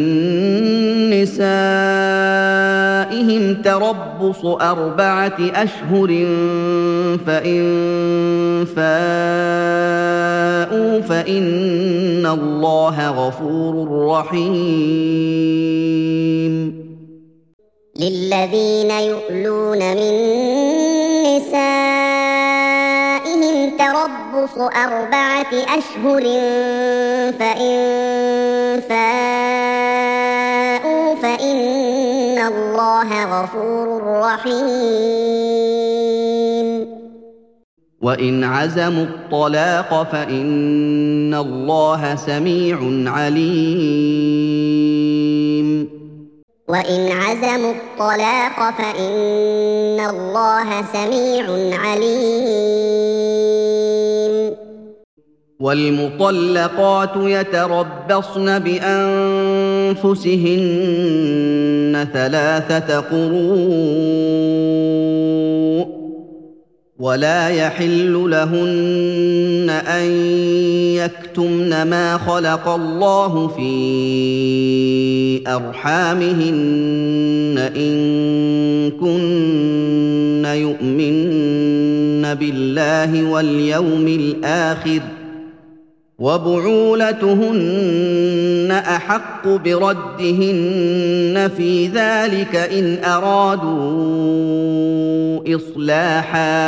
نسائهم تربص أربعة أشهر فإن فاءوا فإن الله غفور رحيم.
للذين يؤلون من نسائهم تربص أربعة أشهر فإن فاءوا فإن الله غفور رحيم.
وإن عزموا الطلاق فإن الله سميع عليم.
وإن عزموا الطلاق فإن الله سميع عليم.
والمطلقات يتربصن بأنفسهن ثلاثة قروء ولا يحل لهن أن يكتمن ما خلق الله في أرحامهن إن كن يؤمن بالله واليوم الآخر وبعولتهن أحق بردهن في ذلك إن أرادوا إصلاحا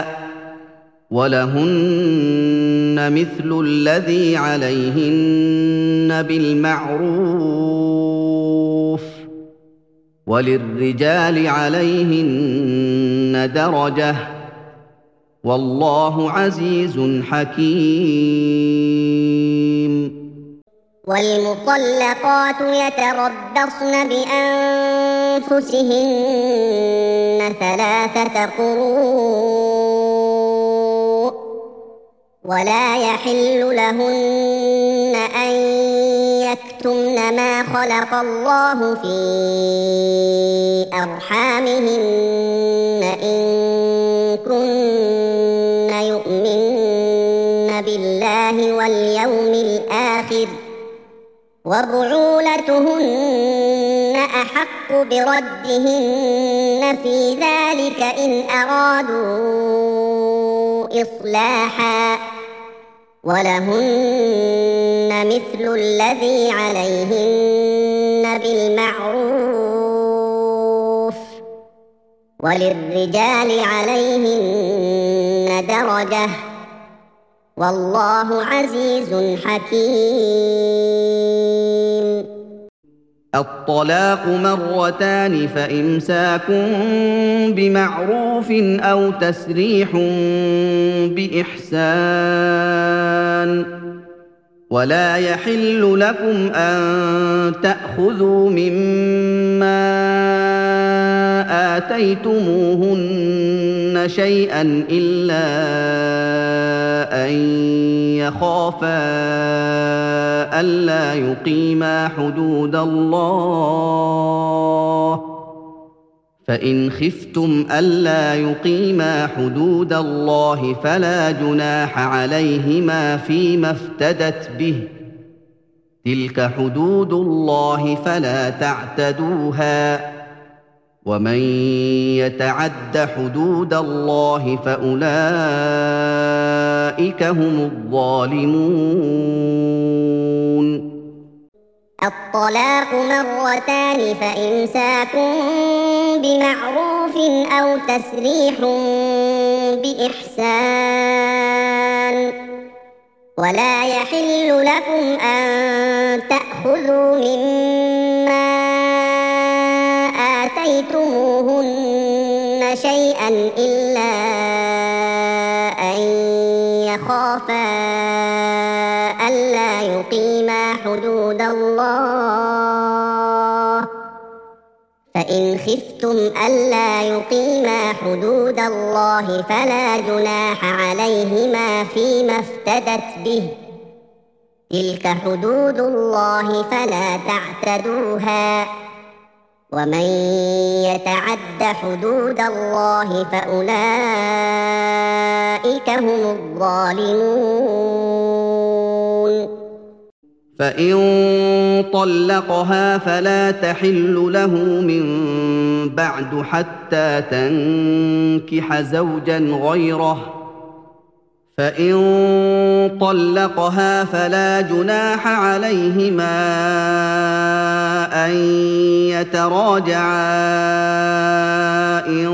ولهن مثل الذي عليهن بالمعروف وللرجال عليهن درجة والله عزيز حكيم.
والمطلقات يتربصن بأنفسهن ثلاثة قروء ولا يحل لهن أن يكتمن ما خلق الله في أرحامهن إن كن يؤمن بالله واليوم الآخر وبعولتهن أحق بردهن في ذلك إن أرادوا إصلاحا ولهن مثل الذي عليهن بالمعروف وللرجال عليهن درجة والله عزيز حكيم.
الطلاق مرتان فإمساك بمعروف أو تسريح بإحسان ولا يحل لكم أن تأخذوا مما آتيتموهن شيئا إلا أن يخافا ألا يقيما حدود الله فإن خفتم ألا يقيما حدود الله فلا جناح عليهما فيما افتدت به تلك حدود الله فلا تعتدوها ومن يتعد حدود الله فأولئك هم الظالمون.
الطلاق مرتان فإمساك بمعروف أو تسريح بإحسان ولا يحل لكم أن تأخذوا مما آتيتموهن شيئا إلا أن يخافا ألا يقيما حدود الله فإن خفتم ألا يقيما حدود الله فلا جناح عليهما فيما افتدت به تلك حدود الله فلا تعتدوها ومن يتعد حدود الله فأولئك هم الظالمون.
فإن طلقها فلا تحل له من بعد حتى تنكح زوجا غيره فإن طلقها فلا جناح عليهما أن يتراجعا إن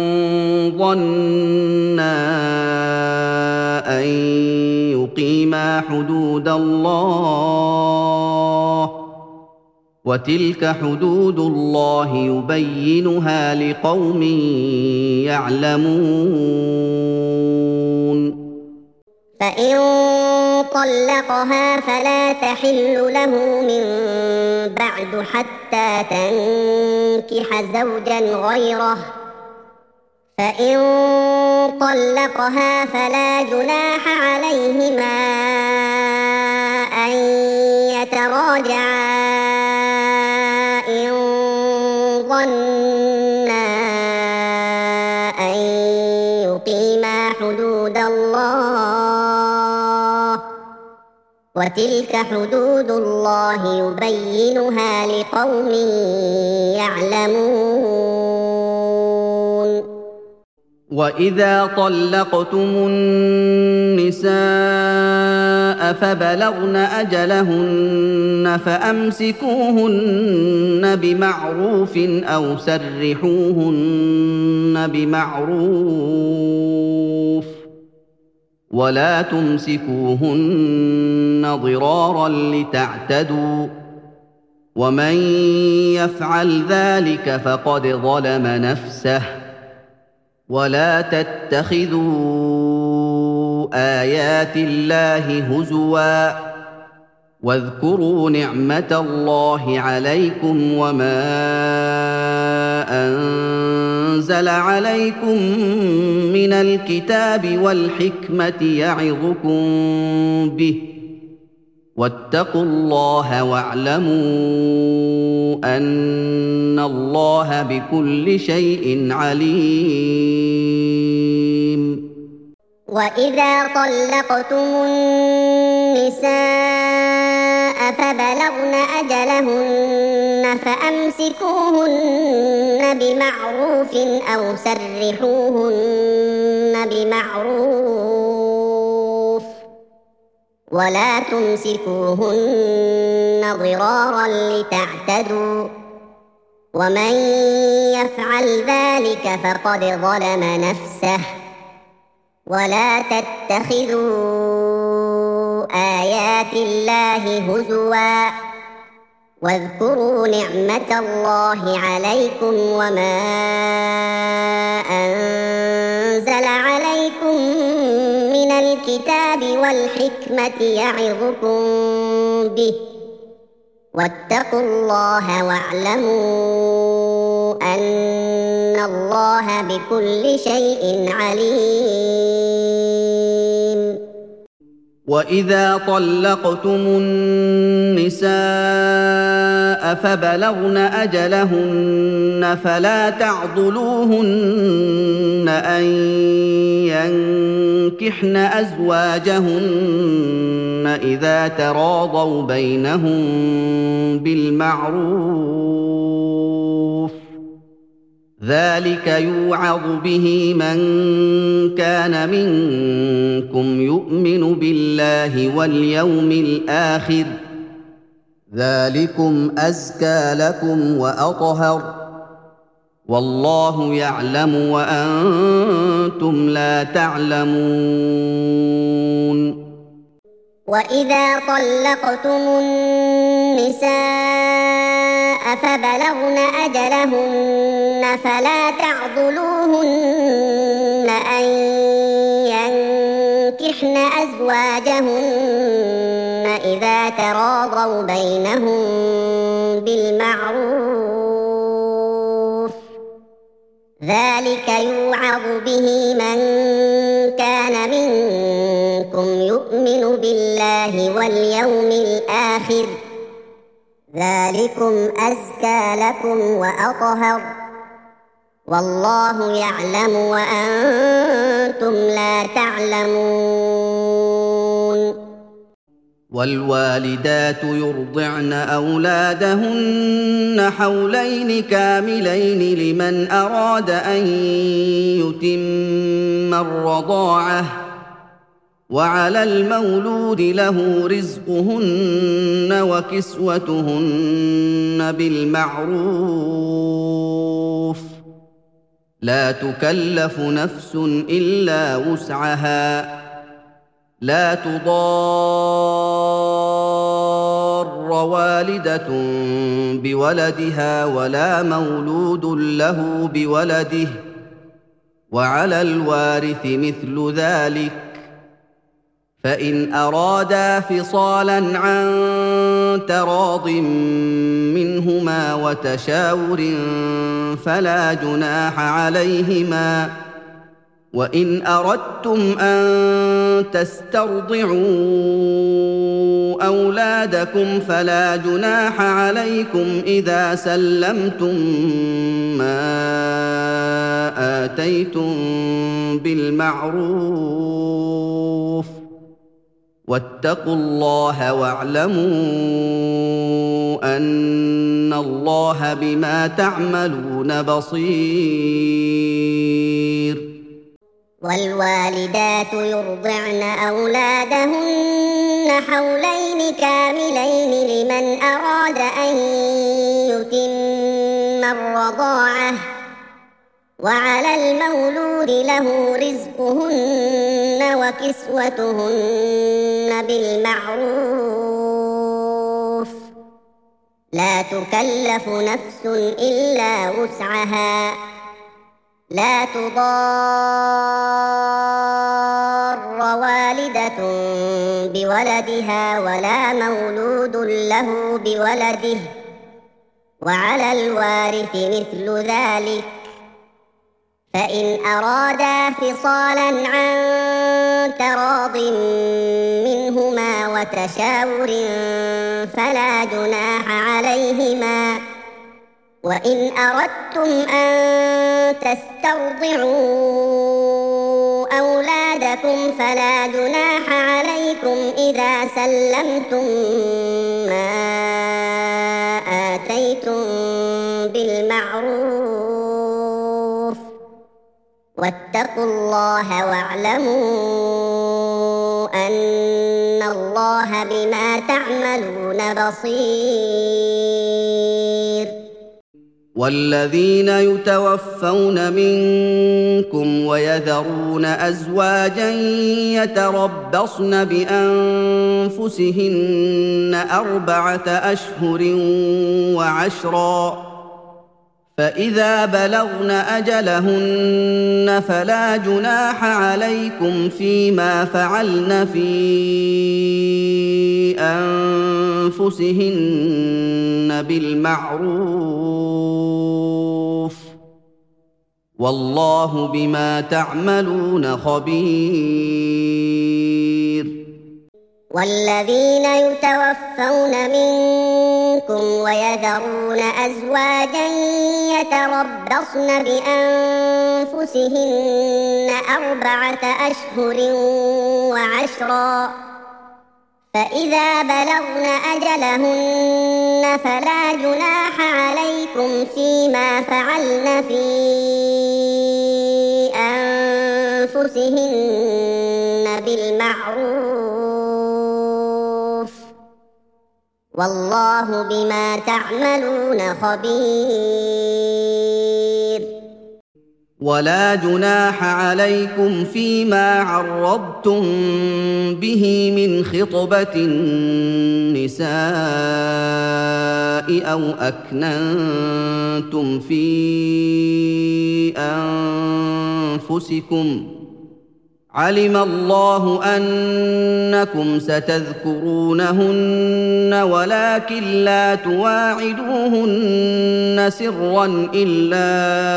ظنا أن يقيما حدود الله وتلك حدود الله يبينها لقوم يعلمون.
فإن طلقها فلا تحل له من بعد حتى تنكح زوجا غيره فإن طلقها فلا جناح عليهما أن يتراجعا إن ظنا أن يقيما حدود الله وتلك حدود الله يبينها لقوم يعلمون.
وإذا طلقتم النساء فبلغن أجلهن فأمسكوهن بمعروف أو سرحوهن بمعروف ولا تمسكوهن ضرارا لتعتدوا ومن يفعل ذلك فقد ظلم نفسه ولا تتخذوا آيات الله هزوا واذكروا نعمة الله عليكم وما أنزل عليكم من الكتاب والحكمة يعظكم به واتقوا الله واعلموا أن الله بكل شيء عليم.
وإذا طلقتم النساء فبلغن أجلهن فأمسكوهن بمعروف أو سرحوهن بمعروف ولا تمسكوهن ضرارا لتعتدوا ومن يفعل ذلك فقد ظلم نفسه ولا تتخذوا آيات الله هزوا واذكروا نعمة الله عليكم وما أنزل عليكم من الكتاب والحكمة يعظكم به واتقوا الله واعلموا أن الله بكل شيء عليم.
وإذا طلقتم النساء فبلغن أجلهن فلا تعضلوهن أن ينكحن أزواجهن إذا تراضوا بينهم بالمعروف ذلك يوعظ به من كان منكم يؤمن بالله واليوم الآخر ذلكم أزكى لكم وأطهر والله يعلم وأنتم لا تعلمون.
وإذا طلقتم النساء فبلغن أجلهن فلا تعضلوهن أن ينكحن أزواجهن إذا تراضوا بينهم بالمعروف ذلك يوعظ به من كان منكم يؤمن بالله واليوم الآخر ذلكم أزكى لكم وأطهر والله يعلم وأنتم لا تعلمون.
والوالدات يرضعن أولادهن حولين كاملين لمن أراد أن يتم الرضاعة وعلى المولود له رزقهن وكسوتهن بالمعروف لا تكلف نفس إلا وسعها لا تضار والدة بولدها ولا مولود له بولده وعلى الوارث مثل ذلك فإن أرادا فصالا عن تراض منهما وتشاور فلا جناح عليهما وإن أردتم أن تسترضعوا أولادكم فلا جناح عليكم إذا سلمتم ما آتيتم بالمعروف واتقوا الله واعلموا أن الله بما تعملون بصير.
والوالدات يرضعن أولادهن حولين كاملين لمن أراد أن يتم الرضاعة وعلى المولود له رزقهن وكسوتهن بالمعروف لا تكلف نفس إلا وسعها لا تضار والدة بولدها ولا مولود له بولده وعلى الوارث مثل ذلك فإن أرادا فصالا عن تراض منهما وتشاور فلا جناح عليهما وإن أردتم أن تسترضعوا أولادكم فلا جناح عليكم إذا سلمتم ما آتيتم بالمعروف واتقوا الله واعلموا أن الله بما تعملون بصير.
والذين يتوفون منكم ويذرون أزواجا يتربصن بأنفسهن أربعة أشهر وعشرا فإذا بلغن أجلهن فلا جناح عليكم فيما فعلن في أنفسهن بالمعروف والله بما تعملون خبير.
والذين يتوفون منكم ويذرون أزواجا يتربصن بأنفسهن أربعة أشهر وعشرا فإذا بلغن أجلهن فلا جناح عليكم فيما فعلن في أنفسهن بالمعروف والله بما تعملون خبير.
ولا جناح عليكم فيما عرضتم به من خطبة النساء أو أكننتم في أنفسكم علم الله أنكم ستذكرونهن ولكن لا تواعدوهن سرا إلا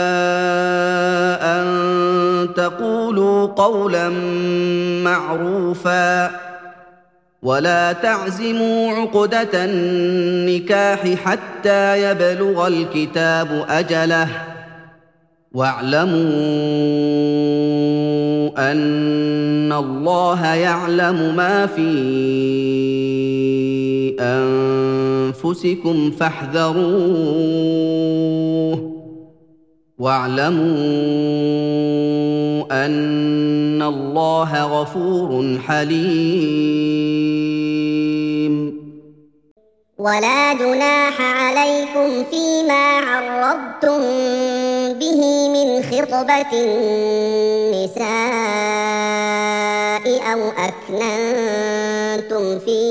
أن تقولوا قولا معروفا ولا تعزموا عقدة النكاح حتى يبلغ الكتاب أجله واعلموا أن الله يعلم ما في أنفسكم فاحذروه واعلموا أن الله غفور حليم.
ولا جناح عليكم فيما عرضتم به من خطبة النساء أو أكننتم في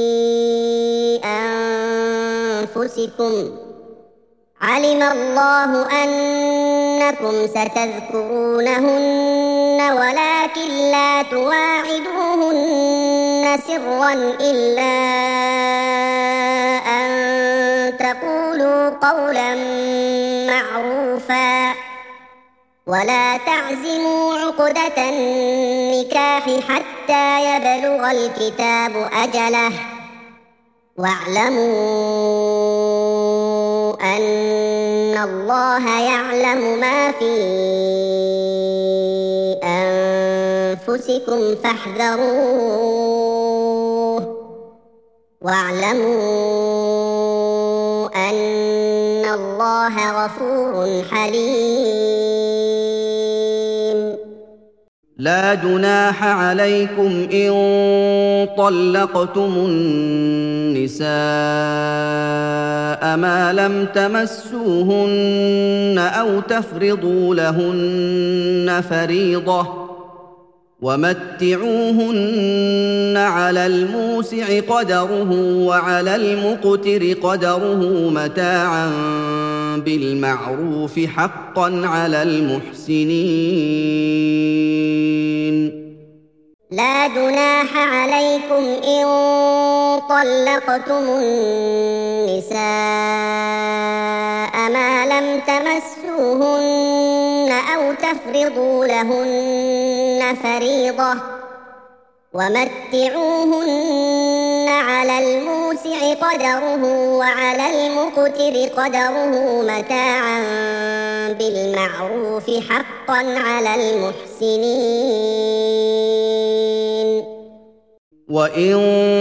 أنفسكم علم الله أنكم ستذكرونهن ولكن لا تواعدوهن سرا إلا أن تقولوا قولا معروفا ولا تعزموا عقدة النكاح حتى يبلغ الكتاب أجله واعلموا أن الله يعلم ما في أنفسكم فاحذروه واعلموا أن الله غفور حليم.
لا جناح عليكم إن طلقتم النساء ما لم تمسوهن أو تفرضوا لهن فريضة ومتعوهن على الموسع قدره وعلى المقتر قدره متاعا بالمعروف حقا على المحسنين.
لا جناح عليكم إن طلقتم النساء ما لم تمسوهن أو تفرضوا لهن فريضة ومتعوهن على الموسع قدره وعلى المقتر قدره متاعا بالمعروف حقا على المحسنين.
وإن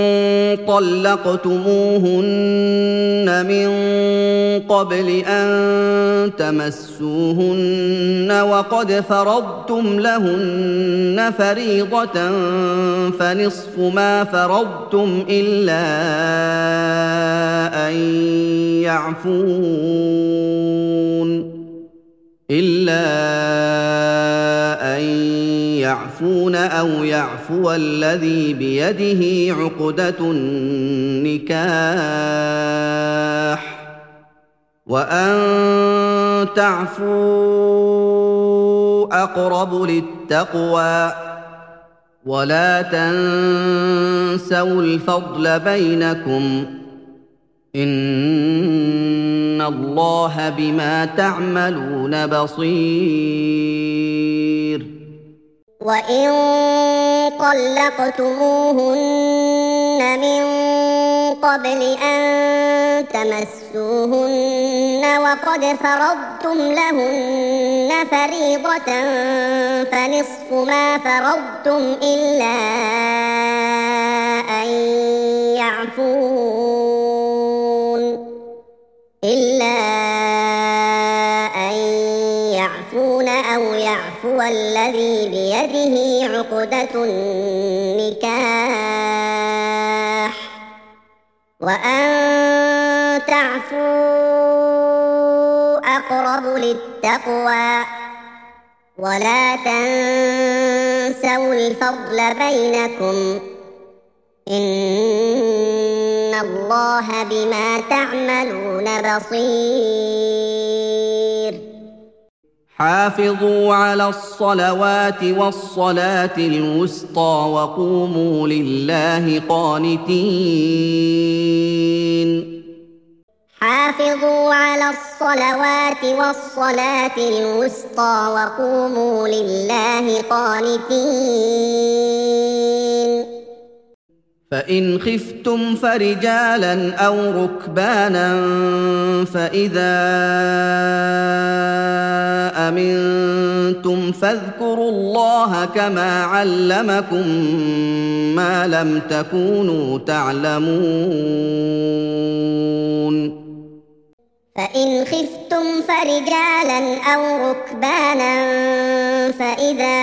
طلقتموهن من قبل أن تمسوهن وقد فرضتم لهن فريضة فنصف ما فرضتم إلا أن يعفون إلا أن يعفون أو يعفو الذي بيده عقدة النكاح وأن تعفوا أقرب للتقوى ولا تنسوا الفضل بينكم إن الله بما تعملون بصير.
وإن طلقتموهن من قبل أن تمسوهن وقد فرضتم لهن فريضة فنصف ما فرضتم إلا أن يعفون إلا أن يعفون أو يعفو الذي بيده عقدة النكاح وأن تعفوا أقرب للتقوى ولا تنسوا الفضل بينكم إن الله بما تعملون بصير.
حافظوا على الصلوات والصلاة الوسطى وقوموا لله قانتين.
حافظوا على الصلوات والصلاة الوسطى وقوموا لله قانتين.
فإن خفتم فرجالا أو ركبانا فإذا أمنتم فاذكروا الله كما علمكم ما لم تكونوا تعلمون.
فإن خفتم فرجالا أو ركبانا فإذا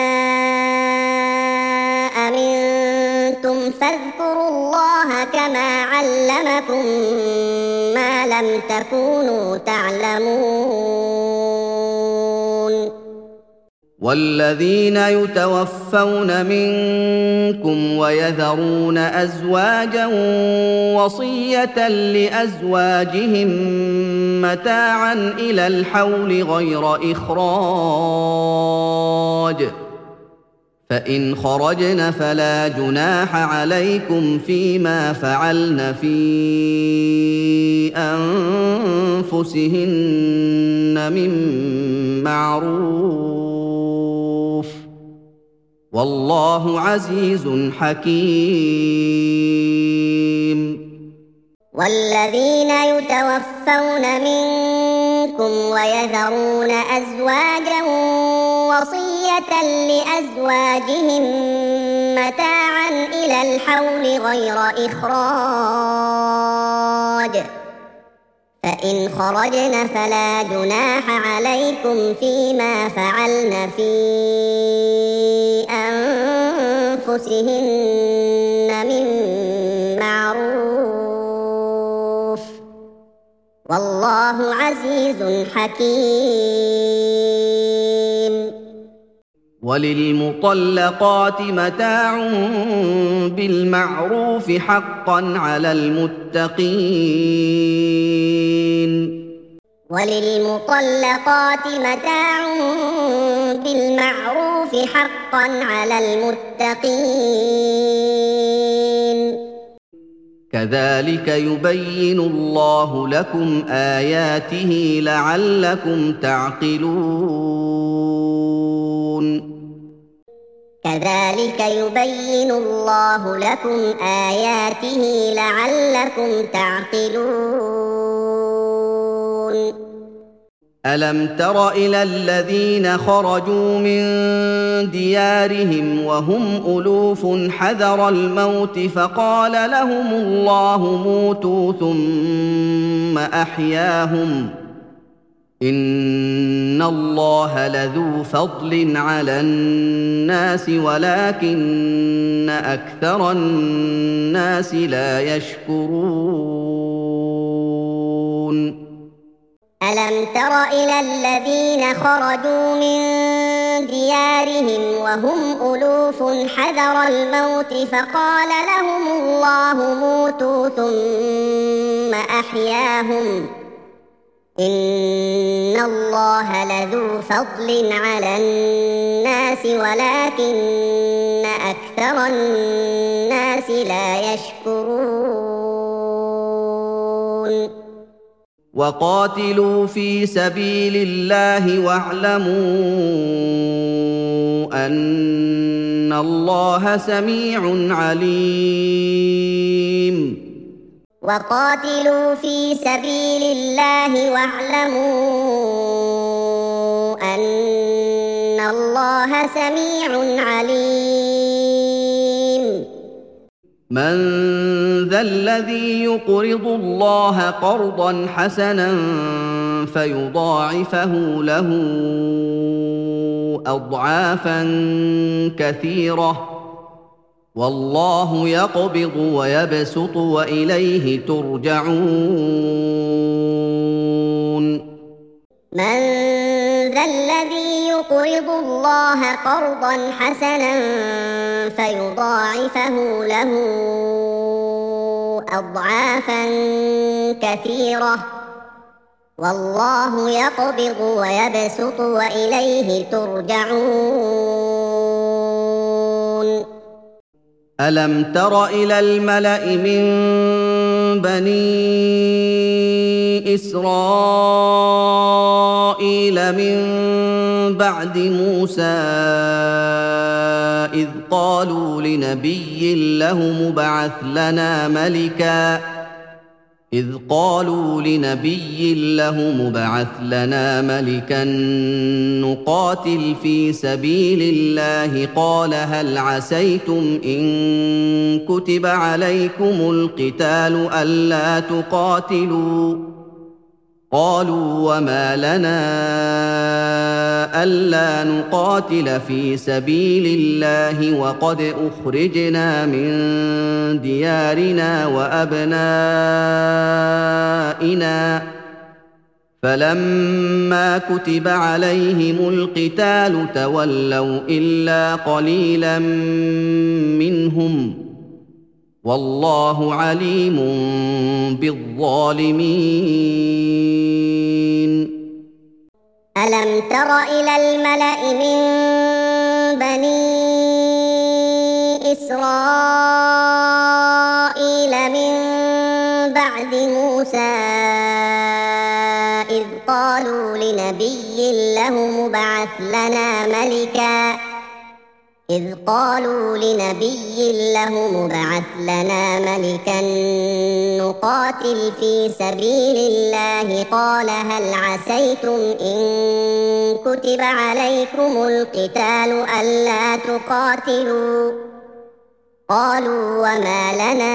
أمنتم فاذكروا الله كما علمكم ما لم تكونوا تعلمون.
والذين يتوفون منكم ويذرون أزواجا وصية لأزواجهم متاعا إلى الحول غير إخراج فإن خرجن فلا جناح عليكم فيما فعلن في أنفسهن من معروف والله عزيز حكيم.
والذين يتوفون منكم ويذرون أزواجا وصية لأزواجهم متاعا إلى الحول غير إخراج فإن خرجن فلا جناح عليكم فيما فعلن في أنفسهن من معروف والله عزيز حكيم.
وللمطلقات متاع بالمعروف حقا على المتقين.
وللمطلقات متاع بالمعروف حقا على المتقين.
كذلك يبين الله لكم آياته لعلكم تعقلون.
كذلك يبين الله لكم آياته لعلكم تعقلون.
ألم تر إلى الذين خرجوا من ديارهم وهم ألوف حذر الموت فقال لهم الله موتوا ثم أحياهم إن الله لذو فضل على الناس ولكن أكثر الناس لا يشكرون.
ألم تر إلى الذين خرجوا من ديارهم وهم ألوف حذر الموت فقال لهم الله موتوا ثم أحياهم إن الله لذو فضل على الناس ولكن أكثر الناس لا يشكرون.
وقاتلوا في سبيل الله واعلموا أن الله سميع عليم.
وقاتلوا في سبيل الله واعلموا أن الله سميع عليم.
من ذا الذي يقرض الله قرضا حسنا فيضاعفه له أضعافا كثيرة والله يقبض ويبسط وإليه ترجعون.
من ذا الذي يقرض الله قرضا حسنا فيضاعفه له أضعافا كثيرة والله يقبض ويبسط وإليه ترجعون.
ألم تر إلى الملأ من بني إسرائيل من بعد موسى إذ قالوا لنبي له مبعث لنا ملكا إذ قالوا لنبي له مبعث لنا ملكا نقاتل في سبيل الله قال هل عسيتم إن كتب عليكم القتال ألا تقاتلوا قالوا وما لنا ألا نقاتل في سبيل الله وقد أخرجنا من ديارنا وأبنائنا فلما كتب عليهم القتال تولوا إلا قليلا منهم والله عليم بالظالمين.
ألم تر إلى الملأ من بني إسرائيل من بعد موسى إذ قالوا لنبي له مبعث لنا ملكا إذ قالوا لنبي له مبعث لنا ملكا نقاتل في سبيل الله قال هل عسيتم إن كتب عليكم القتال ألا تقاتلوا قالوا وما لنا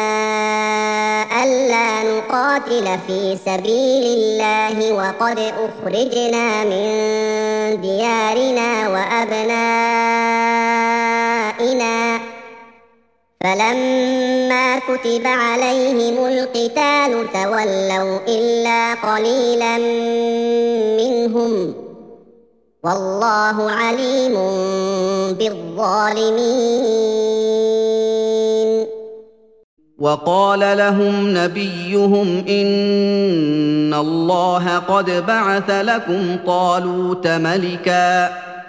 ألا نقاتل في سبيل الله وقد أخرجنا من ديارنا وأبنائنا فلما كتب عليهم القتال تولوا إلا قليلا منهم والله عليم بالظالمين.
وقال لهم نبيهم إن الله قد بعث لكم طالوت ملكا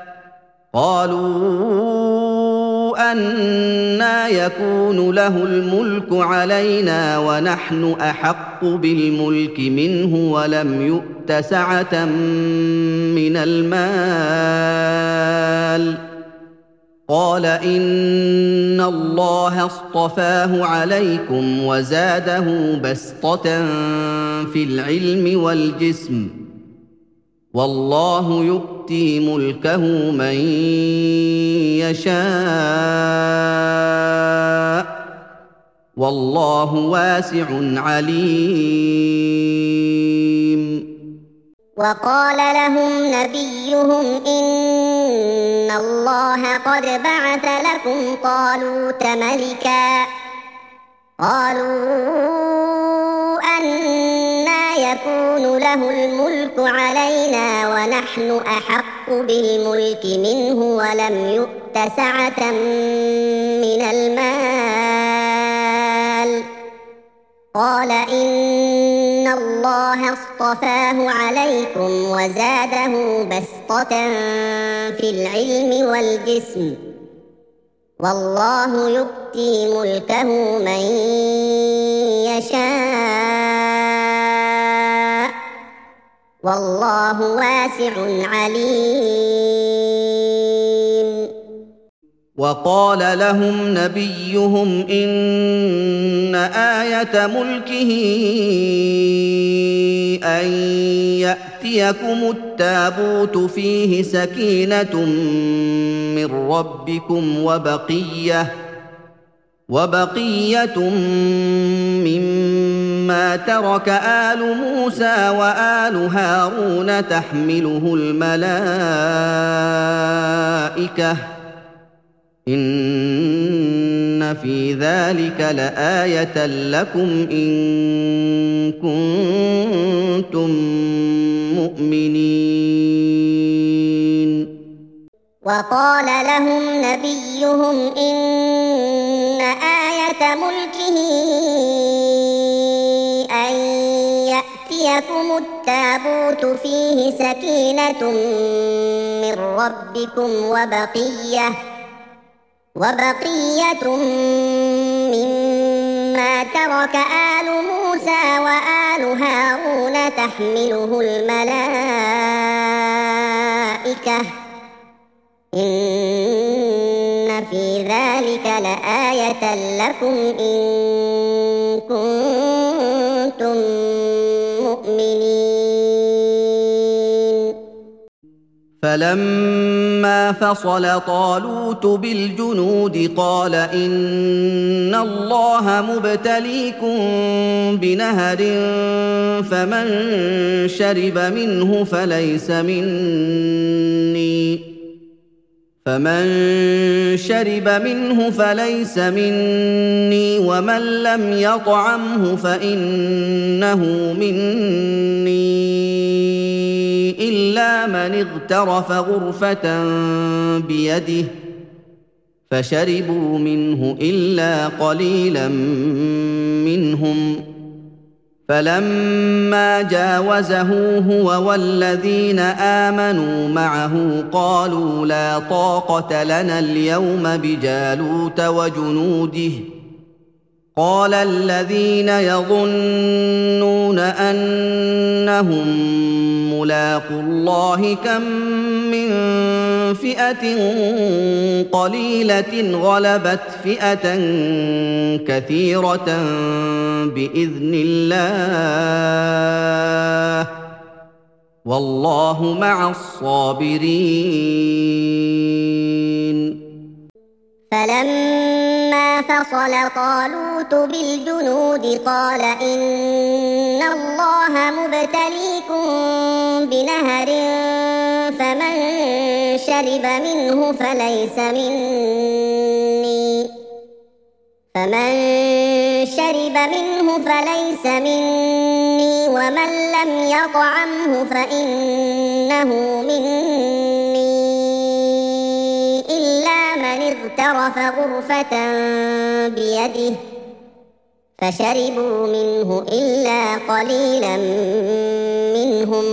قالوا أنى يكون له الملك علينا ونحن أحق بالملك منه ولم يؤت سعة من المال قال إن الله اصطفاه عليكم وزاده بسطة في العلم والجسم والله يؤتي ملكه من يشاء والله واسع عليم.
وقال لهم نبيهم إن الله قد بعث لكم طالوت ملكا قالوا أنى يكون له الملك علينا ونحن أحق بالملك منه ولم يؤت سعة من المال قال إن الله اصطفاه عليكم وزاده بسطة في العلم والجسم والله يؤتي ملكه من يشاء والله واسع عليم.
وقال لهم نبيهم إن آية ملكه أن يأتيكم التابوت فيه سكينة من ربكم وبقية وبقية مما ترك آل موسى وآل هارون تحمله الملائكة إن في ذلك لآية لكم إن كنتم مؤمنين.
وقال لهم نبيهم إن آية ملكه أن يأتيكم التابوت فيه سكينة من ربكم وبقية وبقية مما ترك آل موسى وآل هارون تحمله الملائكة إن في ذلك لآية لكم إن كنتم مؤمنين.
فلما فصل طالوت بالجنود قال إن الله مبتليكم بنهر فمن شرب منه فليس مني فمن شرب منه فليس مني ومن لم يطعمه فإنه مني إلا من اغترف غرفة بيده فشربوا منه إلا قليلا منهم فلما جاوزه هو والذين آمنوا معه قالوا لا طاقة لنا اليوم بجالوت وجنوده قال الذين يظنون أنهم ملاقو الله كم من فئة قليلة غلبت فئة كثيرة بإذن الله والله مع الصابرين.
فلما فصل طالوت بالجنود قال إن الله مبتليكم بنهر فمن شرب منه فليس مني فمن شرب منه فليس مني ومن لم يطعمه فإنه مني اغترف غرفة بيده فشربوا منه إلا قليلا منهم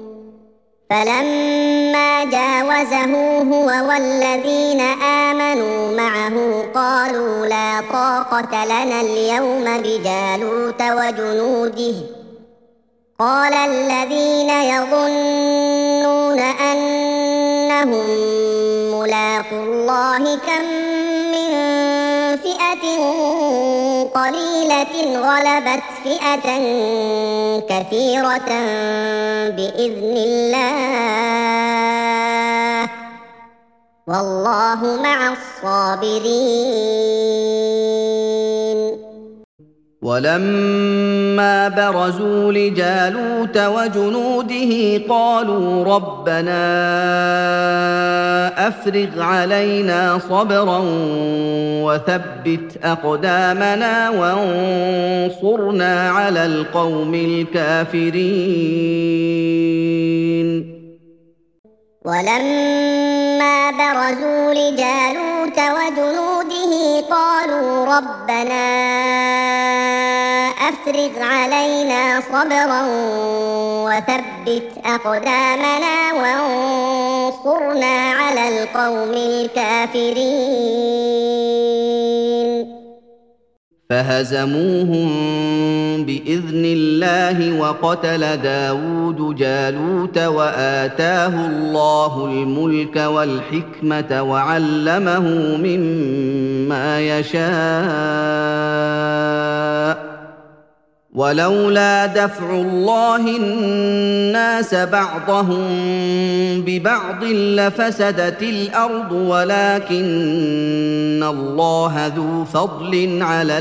فلما جاوزه هو والذين آمنوا معه قالوا لا طاقة لنا اليوم بجالوت وجنوده قال الذين يظنون أنهم ملاقو الله كم من فئة قليلة غلبت فئة كثيرة بإذن الله والله مع الصابرين.
ولما برزوا لجالوت وجنوده قالوا ربنا أفرغ علينا صبرا وثبت أقدامنا وانصرنا على القوم الكافرين.
ولما برزوا لجالوت وجنوده قالوا ربنا أفرغ علينا صبرا وثبت أقدامنا وانصرنا على القوم الكافرين.
فهزموهم بإذن الله وقتل داود جالوت وآتاه الله الملك والحكمة وعلمه مما يشاء ولولا دفع الله الناس بعضهم ببعض لفسدت الأرض ولكن الله ذو فضل على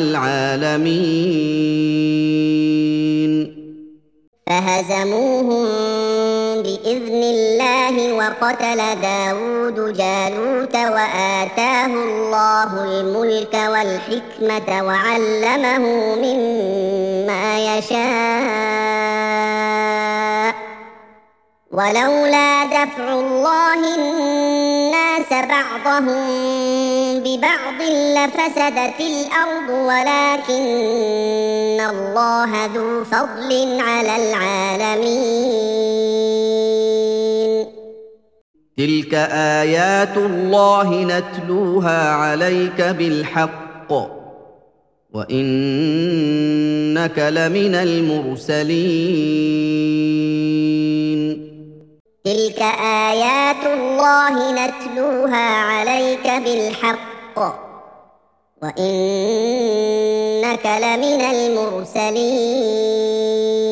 العالمين
فهزموهم بإذن الله وقتل داود جالوت وآتاه الله الملك والحكمة وعلمه مما يشاء ولولا دفع الله الناس بعضهم ببعض لفسدت الأرض ولكن الله ذو فضل على العالمين
تلك آيات الله نتلوها عليك بالحق وإنك لمن المرسلين
تلك آيات الله نتلوها عليك بالحق وإنك لمن المرسلين